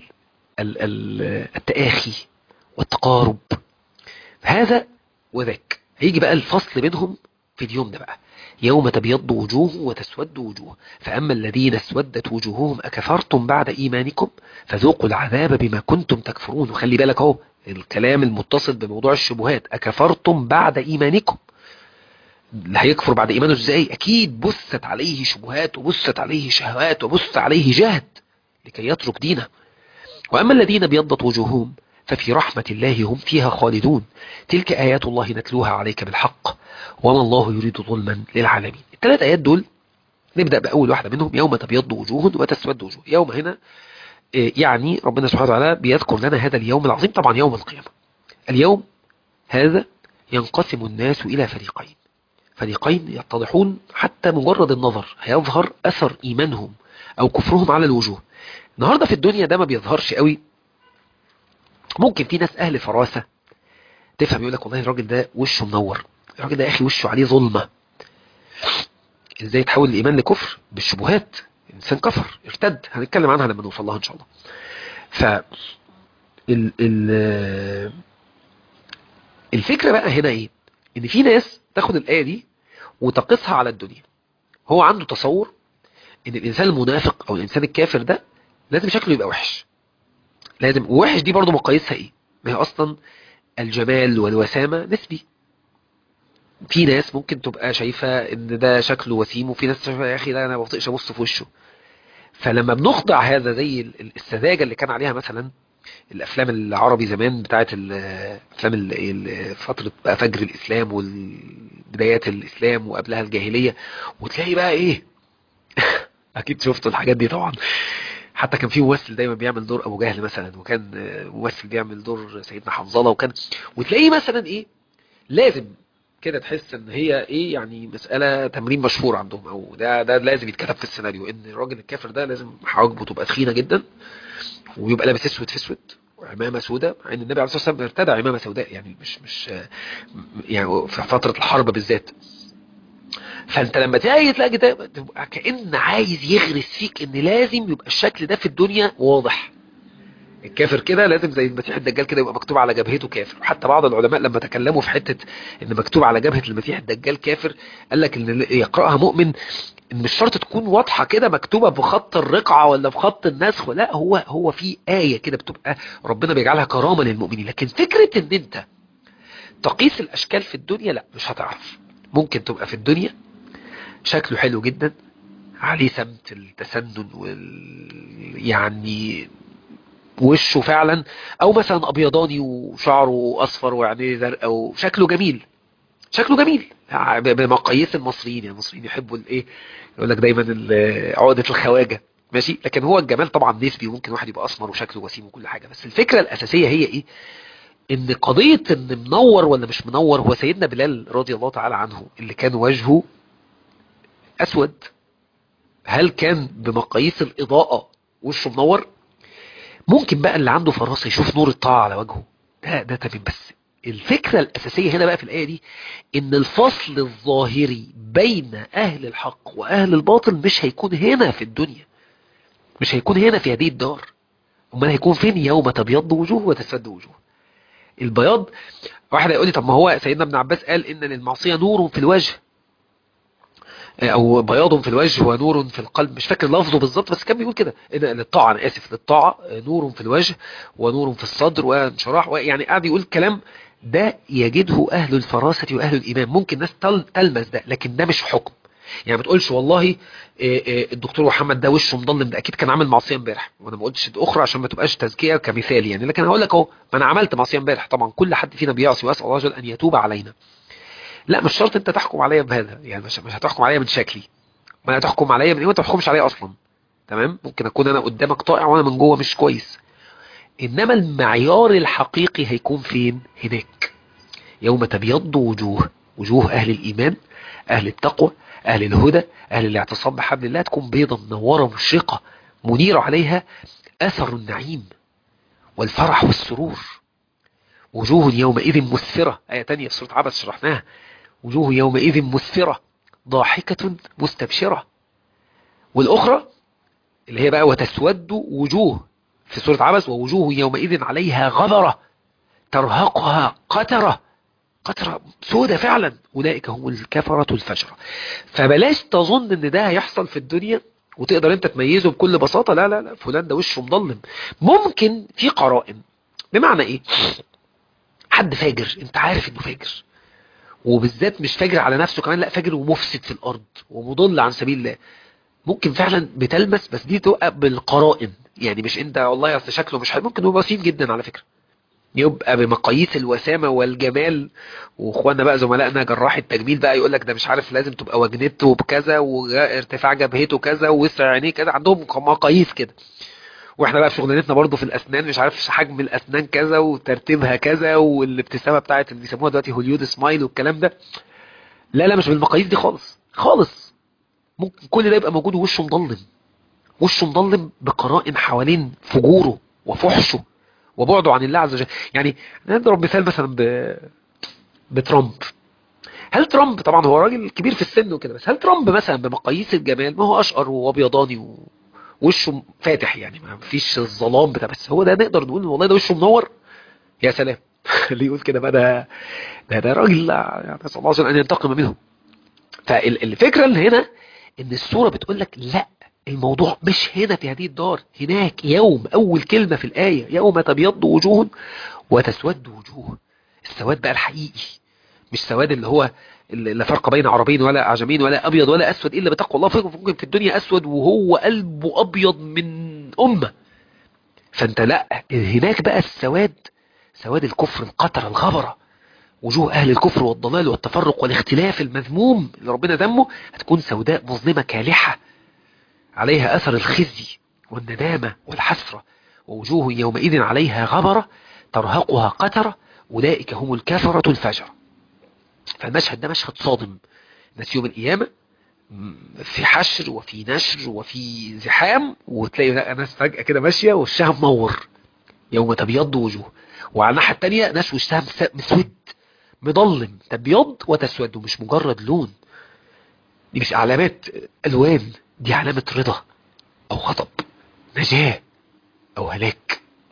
التآخي والتقارب. هذا وذاك هيجي بقى الفصل بينهم في اليوم ده بقى، يوم تبيض وجوه وتسود وجوه، فأما الذين اسودت وجوههم أكفرتم بعد إيمانكم فذوقوا العذاب بما كنتم تكفرون. وخلي بالك اهو الكلام المتصل بموضوع الشبهات، أكفرتم بعد إيمانكم، اللي هيكفر بعد إيمانه ازاي؟ أكيد بثت عليه شبهات وبثت عليه شهوات وبث عليه جهد لكي يترك دينه. وأما الذين ابيضت وجوههم ففي رحمة الله هم فيها خالدون، تلك آيات الله نتلوها عليك بالحق وما الله يريد ظلما للعالمين. الثلاث آيات دول نبدأ بأول واحدة منهم، يوم تبيض وجوه وتسود وجوه. يوم هنا يعني ربنا سبحانه وتعالى بيذكر لنا هذا اليوم العظيم، طبعا يوم القيامة. اليوم هذا ينقسم الناس إلى فريقين، فريقين يتضحون حتى مجرد النظر هيظهر أثر إيمانهم أو كفرهم على الوجوه. النهاردة في الدنيا ده ما بيظهرش قوي، ممكن في ناس أهل فراسة تفهم يقول لك والله الراجل ده وشه منور، الراجل ده يا أخي وشه عليه ظلمة. إزاي تحول الإيمان لكفر؟ بالشبهات، إنسان كفر ارتد، هنتكلم عنها لما نوصل لها إن شاء الله. ف الفكرة بقى هنا إيه؟ إن في ناس تاخد الآية دي وتقصها على الدنيا، هو عنده تصور إن الإنسان المنافق أو الإنسان الكافر ده لازم شكله يبقى وحش، لازم. ووحش دي برضو مقاييسها إيه؟ ما هي أصلا الجمال والوسامة نسبي. في ناس ممكن تبقى شايفة ان ده شكله وسيم، وفي ناس شايفة يا اخي لا انا ما بطيقش ابص في وشه. فلما بنخضع هذا زي السذاجة اللي كان عليها مثلا الافلام العربي زمان بتاعت افلام فترة بقى فجر الاسلام وبدايات الاسلام وقبلها الجاهلية، وتلاقي بقى ايه اكيد شفتوا الحاجات دي طبعا. حتى كان في ممثل دايما بيعمل دور ابو جهل مثلا، وكان ممثل بيعمل دور سيدنا حنظلة، وتلاقيه مثلا ايه لازم كده تحس ان هي ايه يعني مسألة تمرين مشهور عندهم، او ده لازم يتكتب في السيناريو ان الراجل الكافر ده لازم حواجبه تبقى تخينة جدا، ويبقى لابس اسود في اسود وعمامة سوداء، مع ان النبي عليه الصلاة والسلام ارتدى عمامة سوداء، يعني مش يعني في فترة الحرب بالذات. فانت لما تلاقي ده تبقى كأن عايز يغرس فيك ان لازم يبقى الشكل ده في الدنيا واضح، الكافر كده لازم زي المسيح الدجال كده يبقى مكتوب على جبهته كافر. وحتى بعض العلماء لما تكلموا في حتة ان مكتوب على جبهة المسيح الدجال كافر، قال لك ان اللي يقرأها مؤمن، ان مش شرط تكون واضحة كده مكتوبة بخط الرقعة ولا بخط النسخ، لا، هو في آية كده بتبقى ربنا بيجعلها كرامة للمؤمنين. لكن فكرة ان انت تقيس الاشكال في الدنيا، لا، مش هتعرف. ممكن تبقى في الدنيا شكله حلو جدا، عليه سمت التسنن يعني وشه فعلا، او مثلا ابيضاني وشعره اصفر وعينيه زرقاء وشكله جميل، شكله جميل بمقاييس المصريين. يعني المصريين يحبوا الايه، يقول لك دايما عقدة الخواجة، ماشي. لكن هو الجمال طبعا نسبي، وممكن واحد يبقى اسمر وشكله وسيم وكل حاجة. بس الفكرة الاساسية هي ايه؟ ان قضية ان منور ولا مش منور، هو سيدنا بلال رضي الله تعالى عنه اللي كان وجهه اسود، هل كان بمقاييس الاضاءة وشه منور؟ ممكن بقى اللي عنده فراسة يشوف نور الطاعة على وجهه، ده تمام. بس الفكرة الأساسية هنا بقى في الآية دي إن الفصل الظاهري بين أهل الحق وأهل الباطل مش هيكون هنا في الدنيا، مش هيكون هنا في هذه الدار. أمال هيكون فين؟ يوم تبيض وجوه وتسود وجوه. البياض، واحد هيقول لي طب ما هو سيدنا ابن عباس قال إن للمعصية نور في الوجه، او بياض في الوجه ونور في القلب، مش فاكر لفظه بالظبط بس كان بيقول كده، ان للطاعه، انا اسف، للطاعه نور في الوجه ونور في الصدر وانشراح، يعني قاعد يقول كلام ده يجده اهل الفراسه واهل الايمان. ممكن ناس تلمس ده، لكن ده مش حكم. يعني ما تقولش والله الدكتور محمد ده وشه مضلم، ده اكيد كان عامل معصيه امبارح. وانا ما قلتش اخرى عشان ما تبقاش تزكيه كمثال يعني، لكن هقول لك اهو، ما انا عملت معصيه امبارح. طبعا كل حد فينا بيعصي، واسال الله جل ان يتوب علينا. لا، مش شرط انت تحكم عليا بهذا، يعني مش هتحكم عليا من شكلي، ما هتحكم عليا من ايه وانت ما تحكمش عليا اصلا. تمام، ممكن اكون انا قدامك طائع وانا من جوه مش كويس. انما المعيار الحقيقي هيكون فين؟ هناك، يوم تبيض وجوه، وجوه اهل الايمان، اهل التقوى، اهل الهدى، اهل الاعتصام بحبل الله، تكون بيضة منورة مشرقة منير عليها اثر النعيم والفرح والسرور. وجوه يومئذ مسفرة، آية تانية في سورة عبس شرحناها، وجوه يومئذ مسفرة ضاحكة مستبشرة. والأخرى اللي هي بقى وتسود وجوه في سورة عبس، ووجوه يومئذ عليها غبرة ترهقها قترة، قترة سودة فعلا، أولئك هم الكفرة الفجرة. فبلاش تظن ان ده هيحصل في الدنيا وتقدر انت تميزه بكل بساطة. لا لا لا، فلان ده وشه مظلم. ممكن في قرائن. بمعنى ايه؟ حد فاجر، انت عارف انه فاجر، وبالذات مش فاجر على نفسه كمان، لا، فاجر ومفسد في الارض ومضل عن سبيل الله. ممكن فعلا بتلمس، بس دي تبقى بالقرائن. يعني مش انت والله اصل شكله مش حلو، ممكن يبقى بسيط جدا على فكرة، يبقى بمقاييس الوسامة والجمال. واخوانا بقى زملائنا جراح التجميل بقى يقول لك ده مش عارف لازم تبقى وجنته بكذا وارتفاع جبهته كذا ووسع عينيه كذا، عندهم مقاييس كده. واحنا بقى في شغلانتنا برضه في الاسنان مش عارف حجم الاسنان كذا وترتيبها كذا، والابتسامه بتاعت اللي بيسموها دلوقتي هوليود سمايل والكلام ده. لا لا، مش بالمقاييس دي خالص خالص. ممكن كل ده يبقى موجود ووشه مضلم، وشه مضلم بقرائن حوالين فجوره وفحشه وبعده عن الله عز وجل. يعني نضرب مثال مثلا بترامب. هل ترامب، طبعا هو راجل كبير في السن وكده، بس هل ترامب مثلا بمقاييس الجمال، ما هو اشقر وابيضاني ووشه فاتح، يعني ما فيش الظلام بتاع، بس هو ده نقدر نقول والله ده وشه منور؟ يا سلام. اللي يقول كده بقى ده راجل يعني نسال الله عز وجل ان ينتقم منه. فالفكره اللي هنا ان السوره بتقول لك لا، الموضوع مش هنا في هذه الدار، هناك. يوم، اول كلمه في الايه، يوم تبيض وجوه وتسود وجوه. السواد بقى الحقيقي، مش سواد اللي هو لا فرق بين عربي ولا اعجمي ولا ابيض ولا اسود الا بتقوى الله. ممكن في الدنيا اسود وهو قلبه ابيض من امه. فانت لا، هناك بقى السواد، سواد الكفر، القتر، الغبره، وجوه اهل الكفر والضلال والتفرق والاختلاف المذموم اللي ربنا ذمه، هتكون سوداء مظلمه كالحه عليها اثر الخزي والندامه والحسره. ووجوه يومئذ عليها غبره ترهقها قتره، اولئك هم الكفره الفجره. فالمشهد ده مشهد صادم. ناس يوم القيامه في حشر وفي نشر وفي زحام، وتلاقي ناس فجأة كده ماشية وشها منور، يوم تبيض وجوه. وعلى الناحية التانية ناس وشها مسود مضلم، تبيض وتسود، ومش مجرد لون، دي مش علامات ألوان، دي علامة رضا أو غضب، نجاة أو هلاك.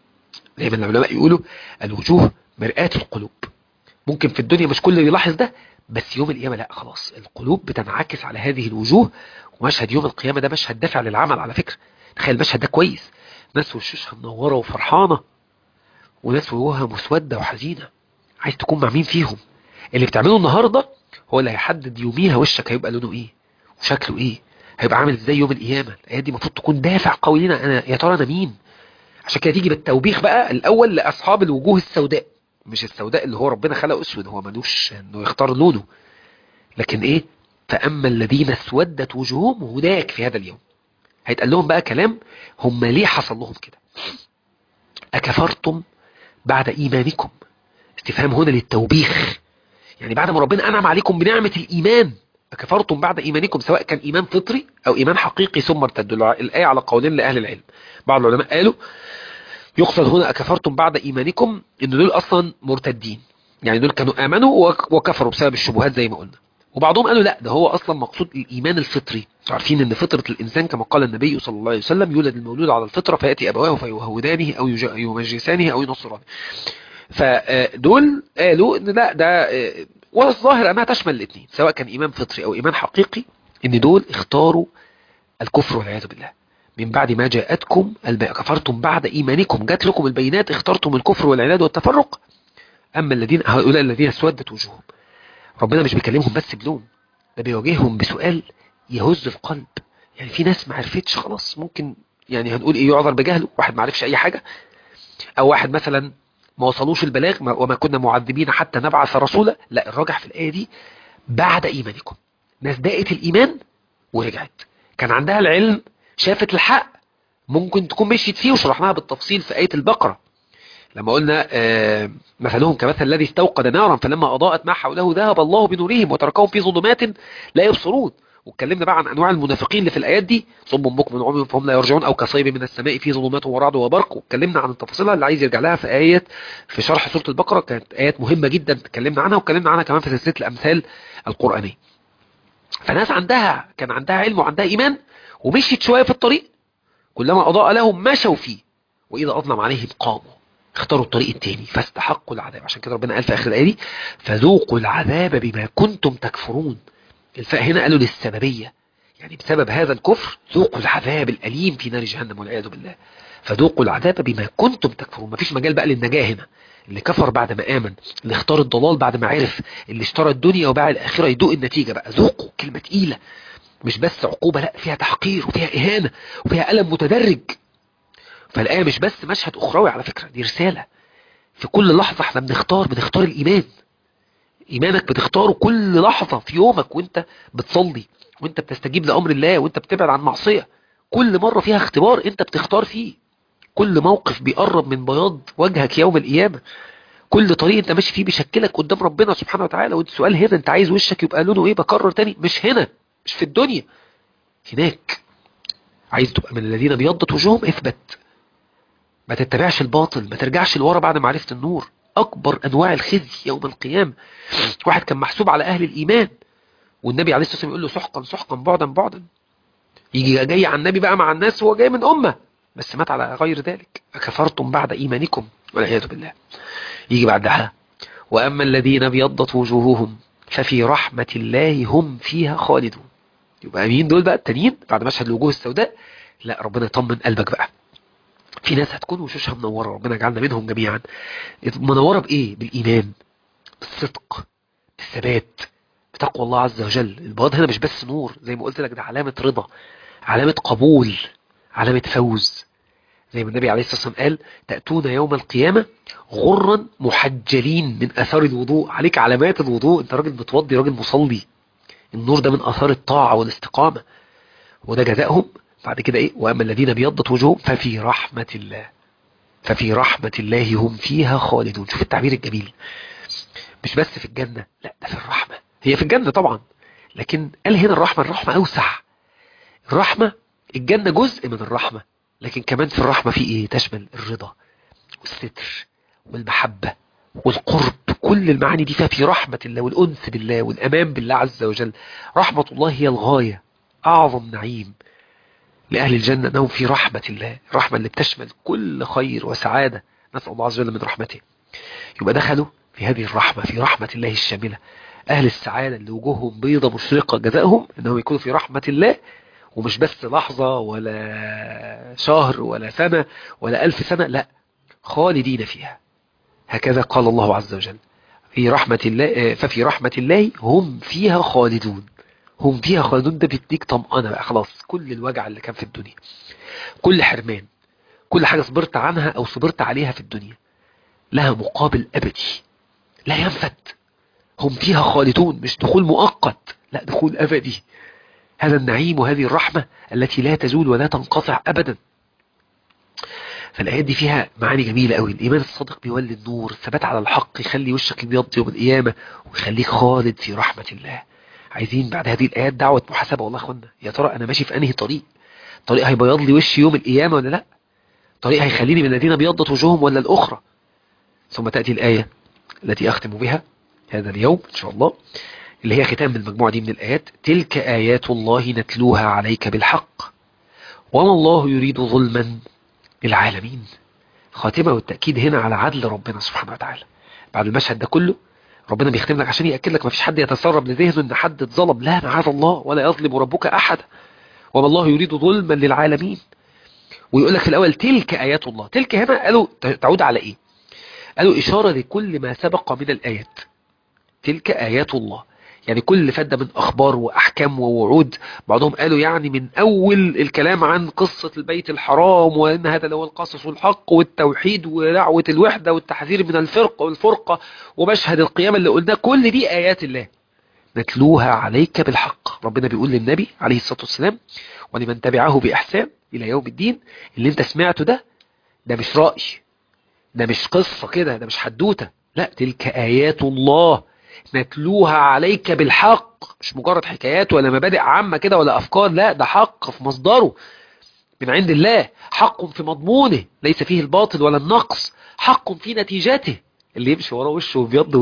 دايما العلماء يقولوا الوجوه مرآة القلوب. ممكن في الدنيا مش كل اللي يلاحظ ده، بس يوم القيامة لا، خلاص القلوب بتنعكس على هذه الوجوه. ومشهد يوم القيامة ده مشهد دافع للعمل على فكرة. تخيل المشهد ده كويس، ناس وشوشها منورة وفرحانة، وناس وجوهها مسودة وحزينة. عايز تكون مع مين فيهم؟ اللي بتعمله النهاردة هو اللي هيحدد يوميها وشك هيبقى لونه ايه وشكله ايه، هيبقى عامل ازاي يوم القيامة. الآيات دي المفروض تكون دافع قوي لنا، انا يا ترى انا مين. عشان كده تيجي بالتوبيخ بقى الاول لاصحاب الوجوه السوداء، مش السوداء اللي هو ربنا خلقه اسود، هو ملوش انه يختار لونه، لكن ايه، فاما الذين اسودت وجوههم هناك في هذا اليوم هيتقال لهم بقى كلام. هم ليه حصل لهم كده؟ اكفرتم بعد ايمانكم. استفهام هنا للتوبيخ، يعني بعد ما ربنا انعم عليكم بنعمة الايمان، اكفرتم بعد ايمانكم، سواء كان ايمان فطري او ايمان حقيقي ثم ارتدوا. الايه على قولين لاهل العلم. بعض العلماء قالوا يقصد هنا أكفرتم بعد إيمانكم إن دول أصلا مرتدين، يعني دول كانوا آمنوا وكفروا بسبب الشبهات زي ما قلنا. وبعضهم قالوا لا، ده هو أصلا مقصود الإيمان الفطري. عارفين إن فطرة الإنسان كما قال النبي صلى الله عليه وسلم يولد المولود على الفطرة فيأتي أبواه فيهودانه أو يمجسانه أو ينصرانه. فدول قالوا إن لا، ده والظاهر أنها تشمل الاثنين، سواء كان إيمان فطري أو إيمان حقيقي، إن دول اختاروا الكفر والعياذ بالله. من بعد ما جاءتكم كفرتم بعد إيمانكم، جات لكم البينات اخترتم الكفر والعناد والتفرق. أما الذين هؤلاء الذين اسودت وجوههم، ربنا مش بيكلمهم بس بلوم، ده بيواجههم بسؤال يهز القلب. يعني في ناس ما عرفتش خلاص، ممكن يعني هنقول ايه، يعذر بجهله، واحد ما عرفش اي حاجة، او واحد مثلا ما وصلوش البلاغ، وما كنا معذبين حتى نبعث رسولا. لا، الراجح في الآية دي بعد إيمانكم، ناس داقت الإيمان ورجعت، كان عندها العلم، شافت الحق، ممكن تكون مشيت فيه وشرحناها بالتفصيل في آية البقرة لما قلنا مثلهم كمثل الذي استوقد نارا فلما أضاءت ما حوله ذهب الله بنورهم وتركهم في ظلمات لا يبصرون. واتكلمنا بقى عن أنواع المنافقين اللي في الآيات دي، صم بكم عمي فهم لا يرجعون أو كصيب من السماء في ظلمات ورعد وبرق. واتكلمنا عن التفاصيل اللي عايز يرجع لها في آية في شرح سورة البقرة، كانت آيات مهمة جدا اتكلمنا عنها، واتكلمنا عنها كمان في سلسلة الأمثال القرآنية. فناس كان عندها علم وعندها إيمان ومشيت شوية في الطريق، كلما أضاء لهم مشوا فيه، وإذا أظلم عليهم قاموا، اختاروا الطريق التاني فاستحقوا العذاب. عشان كده ربنا قال في آخر الآية دي فذوقوا العذاب بما كنتم تكفرون. الفاء هنا قالوا للسببية، يعني بسبب هذا الكفر ذوقوا العذاب الأليم في نار جهنم والعياذ بالله. فذوقوا العذاب بما كنتم تكفرون. مفيش مجال بقى للنجاة هنا. اللي كفر بعد ما آمن، اللي اختار الضلال بعد ما عرف، اللي اشترى الدنيا وباع الآخرة، يدوق النتيجة بقى. ذوقوا كلمة تقيلة، مش بس عقوبة، لا، فيها تحقير وفيها إهانة وفيها ألم متدرج. فالآية مش بس مشهد أخروي على فكرة، دي رسالة. في كل لحظة احنا بنختار الإيمان. إيمانك بتختاره كل لحظة في يومك، وانت بتصلي، وانت بتستجيب لأمر الله، وانت بتبعد عن معصية. كل مرة فيها اختبار انت بتختار فيه. كل موقف بيقرب من بياض وجهك يوم القيامة. كل طريق انت ماشي فيه بيشكلك قدام ربنا سبحانه وتعالى. والسؤال هنا، انت عايز وشك يبقى لونه ايه؟ بكرر تاني، مش هنا، مش في الدنيا، هناك. عايز تبقى من الذين بيضت وجوههم، اثبت، ما تتبعش الباطل، ما ترجعش لورا بعد ما عرفت النور. أكبر أنواع الخزي يوم القيامة، واحد كان محسوب على أهل الإيمان، والنبي عليه الصلاة والسلام يقول له سحقا سحقا بعدا بعدا. يجي جاي على النبي بقى مع الناس، هو جاي من أمة بس مات على غير ذلك. أكفرتم بعد إيمانكم والعياذ بالله. يجي بعدها وأما الذين ابيضت وجوههم ففي رحمة الله هم فيها خالدون. يبقى مين دول بقى التانيين بعد مشهد الوجوه السوداء؟ لا، ربنا يطمن قلبك بقى. في ناس هتكون وشوشها منورة، ربنا يجعلنا منهم جميعا. منورة بإيه؟ بالإيمان، بالصدق، بالثبات، بتقوى الله عز وجل. البياض هنا مش بس نور، زي ما قلت لك، ده علامة رضا، علامة قبول، علامة فوز. زي ما النبي عليه الصلاة والسلام قال تأتون يوم القيامة غرا محجلين من أثار الوضوء. عليك علامات الوضوء، انت راجل بتوضي، راجل مصلي. النور ده من أثار الطاعة والاستقامة، وده جزائهم. بعد كده ايه؟ وأما الذين ابيضت وجوههم ففي رحمة الله، ففي رحمة الله هم فيها خالدون. شوف التعبير الجميل، مش بس في الجنة، لا، ده في الرحمة. هي في الجنة طبعا، لكن قال هنا الرحمة أوسع. الرحمة، الجنة جزء من الرحمة، لكن كمان في الرحمة في ايه؟ تشمل الرضا والستر والمحبة والقرب. كل المعاني دي فيها في رحمة الله والأنس بالله والأمان بالله عز وجل. رحمة الله هي الغاية، أعظم نعيم لأهل الجنة أنهم في رحمة الله، الرحمة اللي بتشمل كل خير وسعادة نسأل الله عز وجل من رحمته. يبقى دخلوا في هذه الرحمة، في رحمة الله الشاملة. أهل السعادة اللي وجوههم بيضة مشرقة جزاؤهم أنهم يكونوا في رحمة الله، ومش بس لحظة ولا شهر ولا سنة ولا 1000 سنة، لا، خالدين فيها. هكذا قال الله عز وجل في رحمة الله، ففي رحمة الله هم فيها خالدون. هم فيها خالدون، ده بيديك طمأنة بقى، خلاص كل الوجع اللي كان في الدنيا، كل حرمان، كل حاجة صبرت عنها أو صبرت عليها في الدنيا لها مقابل أبدي لا ينفد. هم فيها خالدون، مش دخول مؤقت، لا، دخول أبدي. هذا النعيم وهذه الرحمة التي لا تزول ولا تنقطع أبدا. فالآيات دي فيها معاني جميلة قوي. الإيمان الصادق بيولي النور، الثبات على الحق يخلي وشك يبيض يوم القيامة ويخليك خالد في رحمة الله. عايزين بعد هذه الآيات دعوة محاسبة والله يا اخوانا. يا ترى أنا ماشي في أنهي طريق؟ طريق هيبيض لي وشي يوم القيامة ولا لا؟ طريق هيخليني من الذين بيضت وجوههم ولا الأخرى؟ ثم تأتي الآية التي أختم بها هذا اليوم إن شاء الله، اللي هي ختام المجموعة دي من الآيات: تلك آيات الله نتلوها عليك بالحق وما الله يريد ظلما للعالمين. خاتمة والتأكيد هنا على عدل ربنا سبحانه وتعالى. بعد المشهد ده كله ربنا بيختم لك عشان يأكد لك ما فيش حد يتسرب لذهنه ان حد اتظلم، لا، معاذ الله، ولا يظلم ربك أحد وما الله يريد ظلما للعالمين. ويقول لك في الأول تلك آيات الله. تلك هنا قالوا تعود على إيه؟ قالوا إشارة لكل ما سبق من الآيات. تلك آيات الله يعني كل اللي فات من أخبار وأحكام ووعود. بعضهم قالوا يعني من أول الكلام عن قصة البيت الحرام، وأن هذا هو القصص والحق والتوحيد ودعوة الوحدة والتحذير من الفرق والفرقة ومشهد القيامة اللي قلناه، كل دي آيات الله نتلوها عليك بالحق. ربنا بيقول للنبي عليه الصلاة والسلام ولمن تبعه بإحسان إلى يوم الدين: اللي انت سمعته ده مش رأي، ده مش قصة كده، ده مش حدوتة، لا، تلك آيات الله نتلوها عليك بالحق. مش مجرد حكايات ولا مبادئ عامة كده ولا أفكار، لا، ده حق في مصدره من عند الله، حق في مضمونه ليس فيه الباطل ولا النقص، حق في نتيجته. اللي يمشي وراه وشه بيض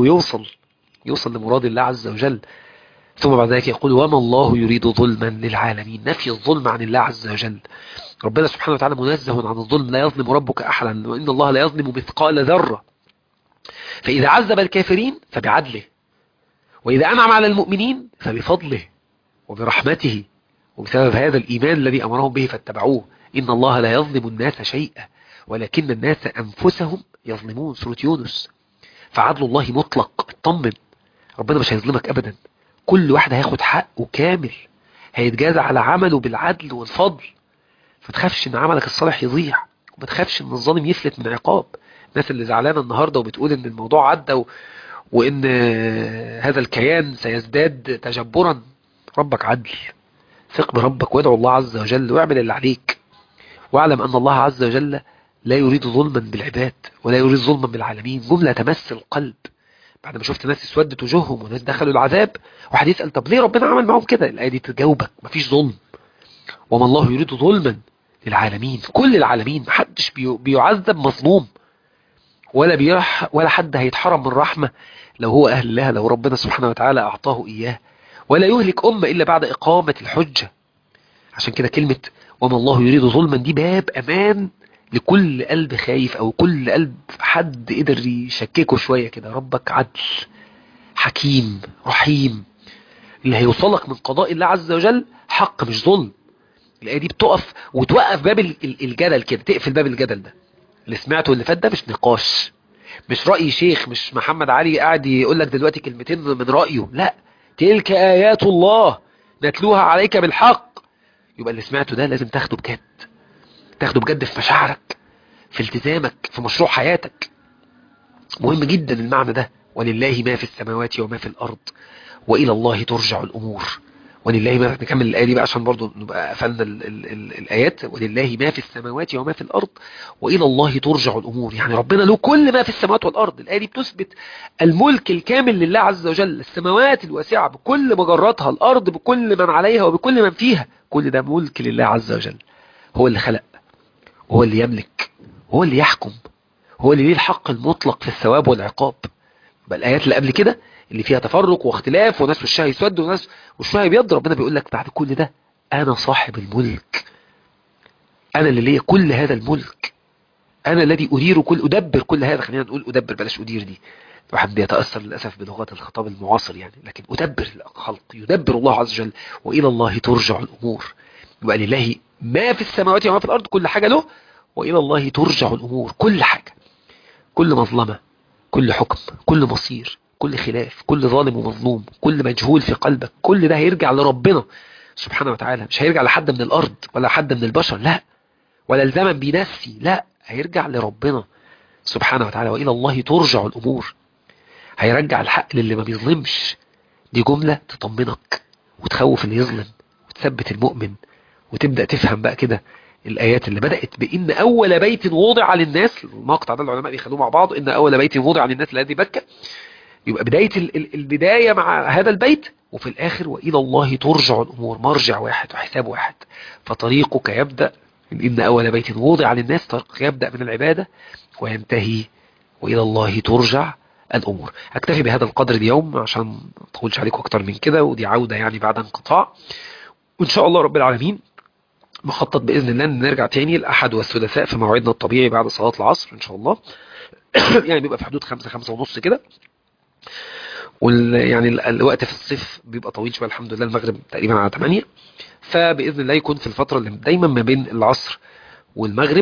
ويوصل لمراد الله عز وجل. ثم بعد ذلك يقول: وما الله يريد ظلما للعالمين. نفي الظلم عن الله عز وجل. ربنا سبحانه وتعالى منزه عن الظلم، لا يظلم ربك أحدا وإن الله لا يظلم مثقال ذرة. فإذا عذب الكافرين فبعدله، وإذا أنعم على المؤمنين فبفضله وبرحمته وبسبب هذا الإيمان الذي أمرهم به فاتبعوه. إن الله لا يظلم الناس شيئا ولكن الناس أنفسهم يظلمون. سورة يونس. فعدل الله مطلق. اطمن، ربنا مش هيظلمك أبدا. كل واحد هياخد حقه كامل، هيتجازى على عمله بالعدل والفضل. فتخافش ان عملك الصالح يضيع، وما تخافش ان الظالم يفلت من عقاب. الناس اللي زعلانة النهاردة وبتقول ان الموضوع عدى وان هذا الكيان سيزداد تجبرا، ربك عدل. ثق بربك وادعو الله عز وجل واعمل اللي عليك، واعلم ان الله عز وجل لا يريد ظلما بالعباد ولا يريد ظلما بالعالمين. جملة تمس القلب. بعد ما شفت ناس اسودت وجوههم وناس دخلوا العذاب، واحد يسأل طب ليه ربنا عمل معهم كده؟ الآية دي تجاوبك: مفيش ظلم، وما الله يريد ظلما للعالمين. كل العالمين، محدش بيعذب مظلوم، ولا حد هيتحرم من رحمة لو هو أهل الله، لو ربنا سبحانه وتعالى أعطاه إياه. ولا يهلك أمة إلا بعد إقامة الحجة. عشان كده كلمة وما الله يريد ظلما دي باب أمان لكل قلب خايف، أو كل قلب حد قدر يشككه شوية كده. ربك عدل حكيم رحيم، اللي هيوصلك من قضاء الله عز وجل حق مش ظلم. الآية دي بتقف وتوقف باب الجدل كده، تقفل باب الجدل ده. اللي سمعته اللي فات ده مش نقاش، مش رأي شيخ، مش محمد علي قاعد يقول لك دلوقتي كلمتين من رأيه، لا، تلك آيات الله نتلوها عليك بالحق. يبقى اللي سمعته ده لازم تاخده بجد، تاخده بجد في مشاعرك، في التزامك، في مشروع حياتك. مهم جدا المعنى ده. ولله ما في السماوات وما في الأرض وإلى الله ترجع الأمور. ولله ما، نكمل الآية دي بقى عشان برضو نبقى قفلنا الآيات. ولله ما في السماوات وما في الأرض وإلى الله ترجع الأمور. يعني ربنا له كل ما في السماوات والأرض. الآية دي بتثبت الملك الكامل لله عز وجل. السماوات الواسعة بكل مجراتها، الأرض بكل من عليها وبكل من فيها، كل ده ملك لله عز وجل. هو اللي خلق، هو اللي يملك، هو اللي يحكم، هو اللي ليه الحق المطلق في الثواب والعقاب. يبقى الآيات اللي قبل كده اللي فيها تفرق واختلاف وناس وشها يسود وناس وشها يبيض، ربنا بيقول لك بعد كل ده أنا صاحب الملك، أنا اللي ليا كل هذا الملك، انا الذي ادبر كل هذا. خلينا نقول ادبر، بلاش ادير دي، الواحد بيتأثر للأسف بلغات الخطاب المعاصر يعني، لكن أدبر الخلق، يدبر الله عز وجل، وإلى الله ترجع الأمور. يبقى لله ما في السماوات وما في الأرض، كل حاجة له، وإلى الله ترجع الأمور. كل حاجة، كل مظلمة، كل حكم، كل مصير، كل خلاف، كل ظالم ومظلوم، كل مجهول في قلبك، كل ده هيرجع لربنا سبحانه وتعالى. مش هيرجع لحد من الأرض ولا حد من البشر، لا، ولا الزمن بنفسي، لا، هيرجع لربنا سبحانه وتعالى. وإلى الله ترجع الأمور. هيرجع الحق للي ما بيظلمش. دي جملة تطمنك وتخوف اللي يظلم وتثبت المؤمن، وتبدأ تفهم بقى كده الآيات اللي بدأت بإن أول بيت وضع للناس. المقطع ده العلماء بيخلوه مع بعض، إن أول بيت وضع للناس الذي بكة. يبقى بداية البداية مع هذا البيت، وفي الآخر وإلى الله ترجع الأمور، مرجع واحد وحساب واحد. فطريقك يبدأ من إن أول بيت وضع للناس، طريقك يبدأ من العبادة وينتهي وإلى الله ترجع الأمور. أكتفي بهذا القدر اليوم عشان ما أطولش عليكم أكتر من كده، ودي عودة يعني بعد انقطاع. وإن شاء الله رب العالمين مخطط بإذن الله أن نرجع تاني الأحد والثلاثاء في موعدنا الطبيعي بعد صلاة العصر إن شاء الله. يعني بيبقى في حدود 5-5:30 كده. يعني الوقت في الصيف بيبقى طويل شوية، الحمد لله المغرب تقريبا على 8. فبإذن الله يكون في الفترة اللي دايما ما بين العصر والمغرب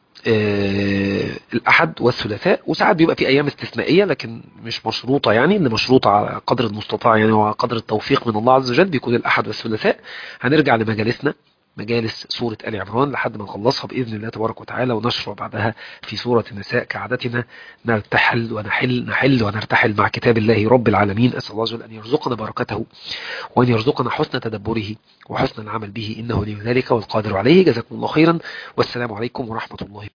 الأحد والثلاثاء. وساعات بيبقى في أيام استثنائية لكن مش مشروطة، يعني اللي مشروطة على قدر المستطاع يعني، وعلى قدر التوفيق من الله عز وجل بيكون الأحد والثلاثاء. هنرجع لمجالسنا، مجالس سورة آل عمران لحد ما نخلصها بإذن الله تبارك وتعالى، ونشرع بعدها في سورة النساء كعادتنا، نرتحل نحل ونرتحل مع كتاب الله رب العالمين. أسأل الله عز وجل أن يرزقنا بركته، وأن يرزقنا حسن تدبره وحسن العمل به، إنه لذلك والقادر عليه. جزاكم الله خيرا، والسلام عليكم ورحمة الله.